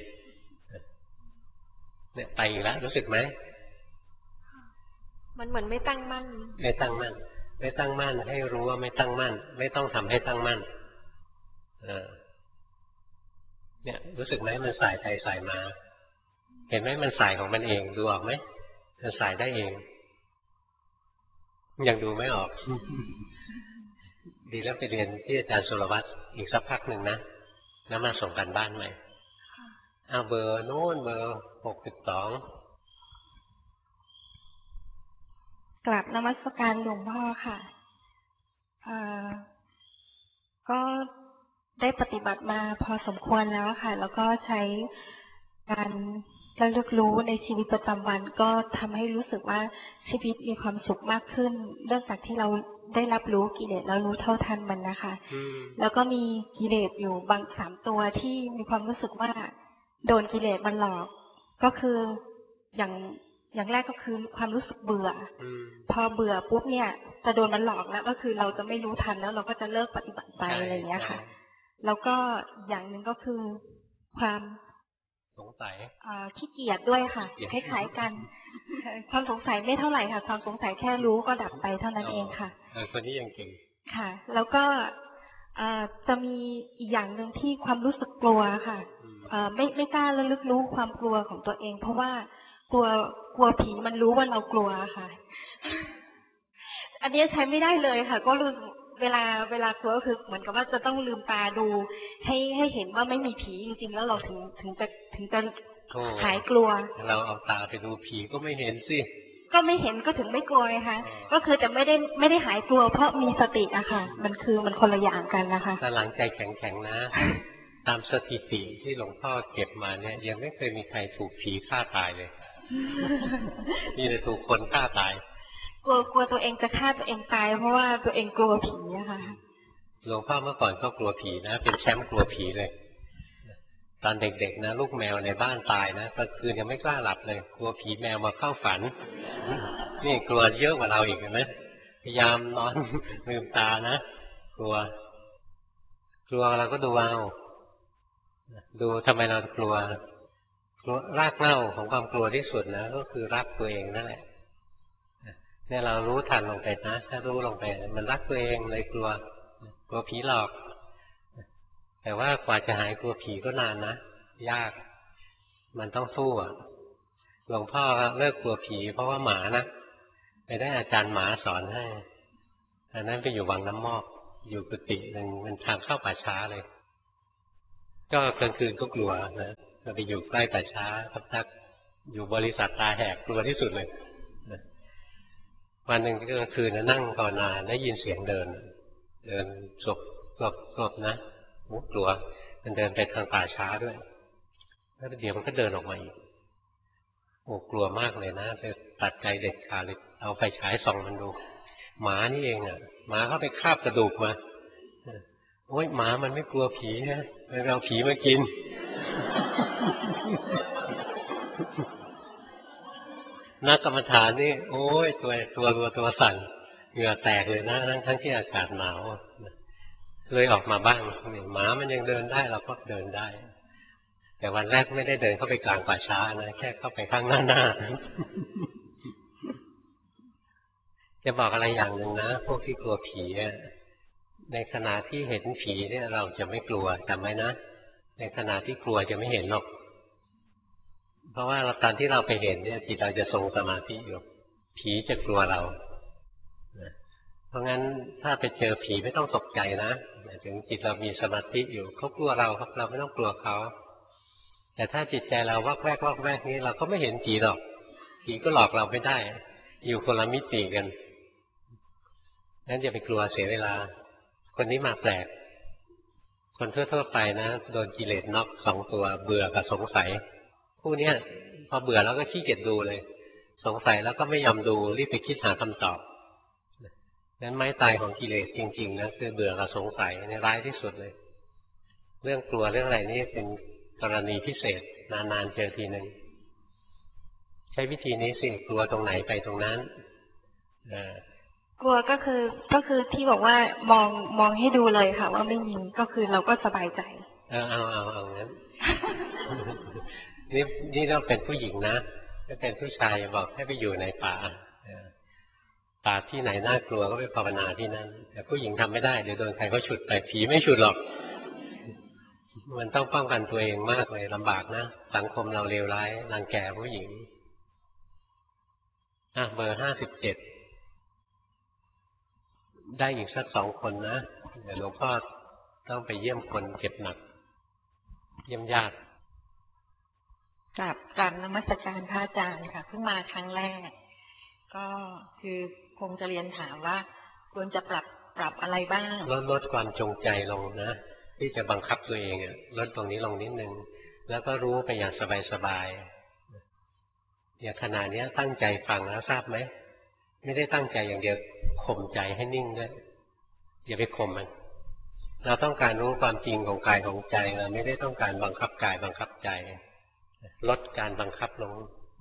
เนี่ยไปอีกแล้วรู้สึกไหมมันเหมือนไม่ตั้งมั่นไม่ตั้งมั่นไม่ตั้งมั่นให้รู้ว่าไม่ตั้งมั่นไม่ต้องทำให้ตั้งมั่นเออเนี่ยรู้สึกไหมมันสายไปสายมาเห็นไหมมันสายของมันเองดูออกไหมมันสายได้เองยังดูไม่ออกดีแล้วไปเรียนที่อาจารย์สุรวัตรอีกสักพักหนึ่งนะแล้วมาส่งกันบ้านใหม่เอาเบอร์โน้นเบอร์หกสิบสองกลับนมัสการหลวงพ่อค่ะก็ได้ปฏิบัติมาพอสมควรแล้วค่ะแล้วก็ใช้การระลึกรู้ในชีวิตประจำวันก็ทำให้รู้สึกว่าชีวิตมีความสุขมากขึ้นเรื่องจากที่เราได้รับรู้กิเลสแล้วรู้เท่าทันมันนะคะแล้วก็มีกิเลสอยู่บางสามตัวที่มีความรู้สึกว่าโดนกิเลสมันหลอกก็คืออย่างอย่างแรกก็คือความรู้สึกเบื่อพอเบื่อปุ๊บเนี่ยจะโดนมันหลอกแล้วก็คือเราจะไม่รู้ทันแล้วเราก็จะเลิกปฏิบัติไปอะไรอย่างเงี้ยค่ะแล้วก็อย่างหนึ่งก็คือความสงสัยขี้เกียจด้วยค่ะคล้ายๆกันความสงสัยไม่เท่าไหร่ค่ะความสงสัยแค่รู้ก็ดับไปเท่านั้นเองค่ะคนนี้ยังเก่งค่ะแล้วก็จะมีอีกอย่างหนึ่งที่ความรู้สึกกลัวค่ะไม่ไม่กล้าระลึกรู้ความกลัวของตัวเองเพราะว่ากลัวกลัวผีมันรู้ว่าเรากลัวค่ะอันนี้ใช้ไม่ได้เลยค่ะก็รู้เวลาเวลากลัวก็คือเหมือนกับว่าจะต้องลืมตาดูให้ให้เห็นว่าไม่มีผีจริงๆแล้วเราถึงถึงจะถึงจะหายกลัวเราเอาตาไปดูผีก็ไม่เห็นสิก็ไม่เห็นก็ถึงไม่กลัวไงคะก็คือจะไม่ได้ไม่ได้หายกลัวเพราะมีสติอะค่ะมันคือมันคนละอย่างกันนะคะแต่หลังใจแข็งๆนะตามสถิติที่หลวงพ่อเก็บมาเนี่ยยังไม่เคยมีใครถูกผีฆ่าตายเลยมีแต่ถูกคนฆ่าตายกลัวกลัวตัวเองจะฆ่าตัวเองตายเพราะว่าตัวเองกลัวผีอะค่ะหลวงพ่อเมื่อก่อนก็กลัวผีนะเป็นแชมป์กลัวผีเลยตอนเด็กๆนะลูกแมวในบ้านตายนะกลางคืนยังไม่กล้าหลับเลยกลัวผีแมวมาเข้าฝันนี่กลัวเยอะกว่าเราอีกเห็นไหมพยายามนอนลืมตานะกลัวกลัวเราก็ดูเอาดูทำไมเรากลัวกลัวรากเหง้าของความกลัวที่สุดนะก็คือรักตัวเองนั่นแหละเนี่ยเรารู้ทันลงไปนะถ้ารู้ลงไปมันรักตัวเองเลยกลัวกลัวผีหลอกแต่ว่ากว่าจะหายกลัวผีก็นานนะยากมันต้องสู้อ่ะหลวงพ่อเลิกกลัวผีเพราะว่าหมานะไปได้อาจารย์หมาสอนให้อันนั้นไปอยู่วังน้ำมอกอยู่กุฏิหนึ่งมันทางเข้าป่าช้าเลยก็กลางคืนก็กลัวนะเราไปอยู่ใกล้ป่าช้าทักๆอยู่บริษัทตาแหกกลัวที่สุดเลยวันหนึ่งกลางคืนนั่งภาวนาได้ยินเสียงเดินเดินศพศพศพนะกลัวมันเดินไปทางป่าช้าด้วยแล้วเดี๋ยวมันก็เดินออกมาอีกโอ้กลัวมากเลยนะแต่ตัดใจเด็ดขาดเลยเอาไฟฉายส่องมันดูหมานี่เองอ่ะหมาเข้าไปคาบกระดูกมาโอ้ยหมามันไม่กลัวผีนะมันเอาผีมากินนักกรรมฐานนี่โอ้ยตัวตัวรัวตัวสั่นเหงื่อแตกเลยนะทั้งทั้งที่อากาศหนาวเลยออกมาบ้างหมามันยังเดินได้เราก็เดินได้แต่วันแรกไม่ได้เดินเข้าไปกลางป่าช้านะแค่เข้าไปข้างหน้าหน้าจะบอกอะไรอย่างหนึ่งนะพวกที่กลัวผีในขณะที่เห็นผีเนี่ยเราจะไม่กลัวจำไว้นะในขณะที่กลัวจะไม่เห็นหรอกเพราะว่าตอนที่เราไปเห็นเนี่ยจิตเราจะทรงสมาธิอยู่ผีจะกลัวเราเพราะงั้นถ้าไปเจอผีไม่ต้องตกใจนะถึงจิตเรามีสมาธิอยู่เขากลัวเราครับเราไม่ต้องกลัวเขาแต่ถ้าจิตใจเราวักแวกวักแวกนี้เราก็ไม่เห็นผีหรอกผีก็หลอกเราไม่ได้อยู่คนละมิติกันงั้นอย่าไปกลัวเสียเวลาคนนี้มาแปลกคนทั่วๆไปนะโดนกิเลสน็อกสองตัวเบื่อกับสงสัยคู่นี้พอเบื่อแล้วก็ขี้เกียจดูเลยสงสัยแล้วก็ไม่ยอมดูรีบไปคิดหาคำตอบงั้นไม้ตายของกิเลสจริงๆนะคือเบื่อกับสงสัยในร้ายที่สุดเลยเรื่องกลัวเรื่องอะไรนี่เป็นกรณีพิเศษนานๆเจอทีหนึ่งใช้วิธีนี้สิกลัวตรงไหนไปตรงนั้นกลัวก็คือก็คือที่บอกว่ามองมองให้ดูเลยค่ะว่าไม่มีก็คือเราก็สบายใจเออเอาเอาเอางั้นนี่นี่เราเป็นผู้หญิงนะถ้าเป็นผู้ชายบอกให้ไปอยู่ในป่าป่าที่ไหนน่ากลัวก็ไปภาวนาที่นั่นแต่ผู้หญิงทำไม่ได้เดี๋ยวโดนใครเขาฉุดไปผีไม่ฉุดหรอกมันต้องป้องกันตัวเองมากเลยลำบากนะสังคมเราเลวร้ายรังแกผู้หญิงอ่ะเบอร์ห้าสิบเจ็ดได้อีกสักสองคนนะเดี๋ยวหลวงพ่อต้องไปเยี่ยมคนเจ็บหนักเยี่ยมญาติกราบกราบนมัสการพระอาจารย์ค่ะเพิ่งมาครั้งแรกก็คือคงจะเรียนถามว่าควรจะปรับปรับอะไรบ้างลดลดความจงใจลงนะที่จะบังคับตัวเองอ่ะลดตรงนี้ลงนิดนึงแล้วก็รู้ไปอย่างสบายๆอย่างขณะนี้ตั้งใจฟังแล้วทราบไหมไม่ได้ตั้งใจอย่างเดียวข่มใจให้นิ่งด้วยอย่าไปข่มมันเราต้องการรู้ความจริงของกายของใจเราไม่ได้ต้องการบังคับกายบังคับใจลดการบังคับลง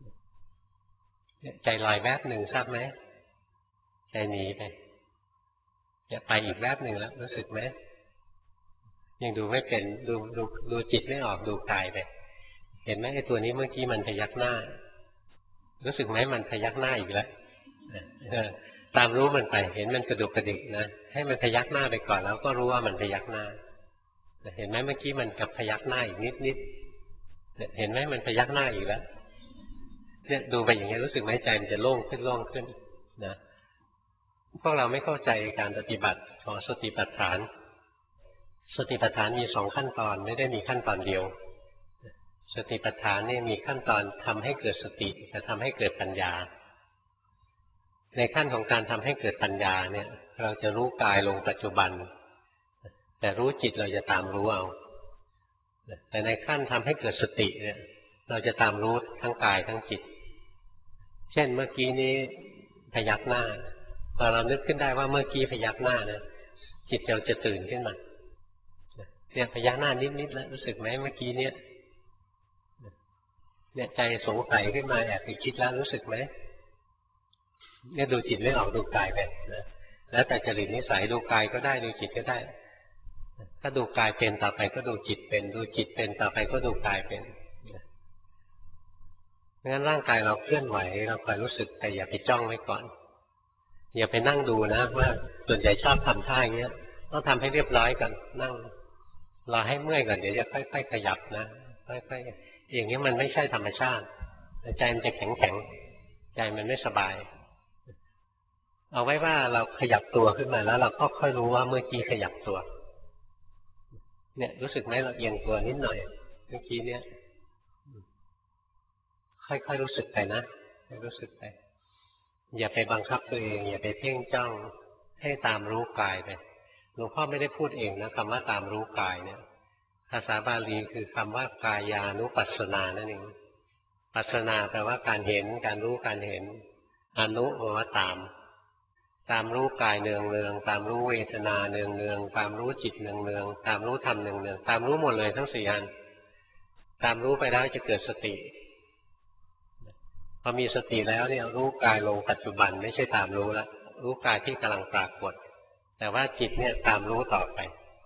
ใจลอยแวบหนึ่งทราบไหมใจหนีไปจะไปอีกแวบหนึ่งแล้วรู้สึกไหมยังดูไม่เป็นดูดูดูจิตไม่ออกดูกายไปเห็นไหมไอ้ตัวนี้เมื่อกี้มันพยักหน้ารู้สึกไหมมันพยักหน้าอีกแล้วตามรู้มันไปเห็นมันกระดุกกระดิกนะให้มันพยักหน้าไปก่อนแล้วก็รู้ว่ามันพยักหน้าเห็นไหมเมื่อกี้มันกับพยักหน้าอีกนิดนิดเห็นไหมมันพยักหน้าอีกแล้วเนี่ยดูไปอย่างนี้รู้สึกไหมใจมันจะโล่งขึ้นโล่งขึ้นนะพวกเราไม่เข้าใจการปฏิบัติของสติปัฏฐานสติปัฏฐานมีสองขั้นตอนไม่ได้มีขั้นตอนเดียวสติปัฏฐานนี่มีขั้นตอนทำให้เกิดสติจะทำให้เกิดปัญญาในขั้นของการทำให้เกิดปัญญาเนี่ยเราจะรู้กายลงปัจจุบันแต่รู้จิตเราจะตามรู้เอาแต่ในขั้นทำให้เกิดสติเนี่ยเราจะตามรู้ทั้งกายทั้งจิตเช่นเมื่อกี้นี้พยักหน้าพอเรานึกขึ้นได้ว่าเมื่อกี้พยักหน้านะจิตเราจะตื่นขึ้นมาเนี่ยพยักหน้านิดๆแล้วรู้สึกไหมเมื่อกี้เนี่ยเนี่ยใจสงสัยขึ้นมาแอบไปคิดแล้วรู้สึกไหมเนี่ยดูจิตไม่ออกดูกายไปนะแล้วแต่จริตนิสัยดูกายก็ได้ดูจิตก็ได้ถ้าดูกายเป็นต่อไปก็ดูจิตเป็นดูจิตเป็นต่อไปก็ดูกายเป็นงั้นร่างกายเราเคลื่อนไหวเราคอยรู้สึกแต่อย่าไปจ้องไว้ก่อนอย่าไปนั่งดูนะว่าส่วนใหญ่ชอบทำท่าอย่างเงี้ยต้องทำให้เรียบร้อยกันนั่งรอให้เมื่อยก่อนเดี๋ยวจะค่อยๆขยับนะค่อยๆอย่างนี้มันไม่ใช่ธรรมชาติแต่ใจมันจะแข็งแข็งใจมันไม่สบายเอาไว้ว่าเราขยับตัวขึ้นมาแล้วเราก็ค่อยรู้ว่าเมื่อกี้ขยับตัวเนี่ยรู้สึกไหมเราเอียงตัวนิดหน่อยเมื่อกี้เนี่ยค่อยๆรู้สึกไปนะให้รู้สึกไปอย่าไปบังคับตัวเองอย่าไปเพ่งจ้องให้ตามรู้กายไปหลวงพ่อไม่ได้พูดเองนะคำว่าตามรู้กายเนี่ยภาษาบาลีคือคำว่ากายานุปัสสนานั่นเองปัสสนาแปลว่าการเห็นการรู้การเห็นอนุแปลว่าตามตามรู้กายเนืองเนืองตามรู้เวทนาเนืองเนืองตามรู้จิตเนืองเนืองตามรู้ธรรมเนืองเนืองตามรู้หมดเลยทั้งสี่อันตามรู้ไปแล้วจะเกิดสติพอมีสติแล้วเนี่ยรู้กายลงปัจจุบันไม่ใช่ตามรู้แล้วรู้กายที่กำลังปรากฏแต่ว่าจิตเนี่ยตามรู้ต่อไป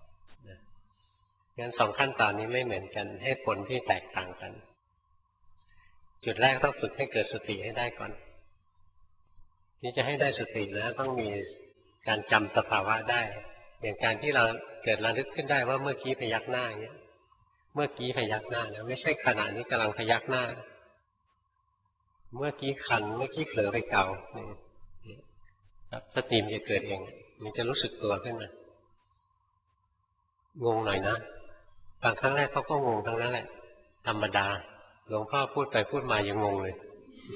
งั้นสองขั้นตอนนี้ไม่เหมือนกันให้ผลที่แตกต่างกันจุดแรกต้องฝึกให้เกิดสติให้ได้ก่อนนี่จะให้ได้สตินะต้องมีการจำสภาวะได้อย่างการที่เราเกิดระลึกขึ้นได้ว่าเมื่อกี้พยักหน้าอย่างเงี้ยเมื่อกี้พยักหน้านะไม่ใช่ขณะนี้กำลังพยักหน้าเมื่อกี้คันเมื่อกี้เผลอไปเกาครับสติมันจะเกิดเองมันจะรู้สึกตัวขึ้นมางงหน่อยนะบางครั้งแรกเขาก็งงทั้งนั้นแหละธรรมดาหลวงพ่อพูดไปพูดมายังงงเลย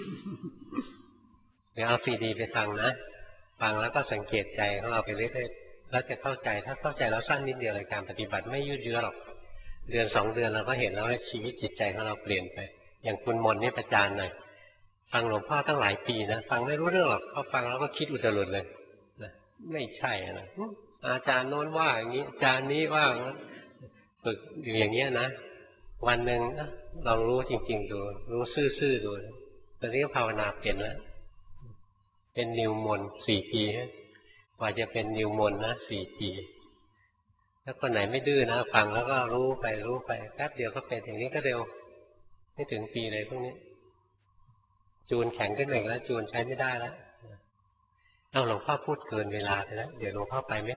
เดี๋ยวเอาซีดีไปฟังนะฟังแล้วก็สังเกตใจของเราไปเรื่อยๆแล้วจะเข้าใจถ้าเข้าใจแล้วสั้นนิดเดียวเลยการปฏิบัติไม่ยืดเยื้อหรอกเดือนสองเดือนเราก็เห็นแล้วว่าชีวิตจิตใจของเราเปลี่ยนไปอย่างคุณมนนี่ประจานหน่อยฟังหลวงพ่อตั้งหลายปีนะฟังไม่รู้เรื่องหรอกพอฟังแล้วก็คิดอุตรุดเลยนะไม่ใช่นะอาจารย์โน้นว่าอย่างนี้อาจารย์นี้ว่าฝึกอยู่อย่างเงี้ยนะวันหนึ่งลองรู้จริงๆดูรู้ซื่อๆดูตอนนี้ภาวนาเปลี่ยนแล้วเป็นนิวมนสี่ปีกว่าจะเป็นนิวมนนะสี่ปีถ้าคนไหนไม่ดื้อนะฟังแล้วก็รู้ไปรู้ไปแป๊บเดียวก็เป็นอย่างนี้ก็เร็วไม่ถึงปีเลยพวกนี้จูนแข็งขึ้นหนึ่งแล้วจูนใช้ไม่ได้แล้วเอาหลวงพ่อพูดเกินเวลาไปแล้วเดี๋ยวหลวงพ่อไปไม่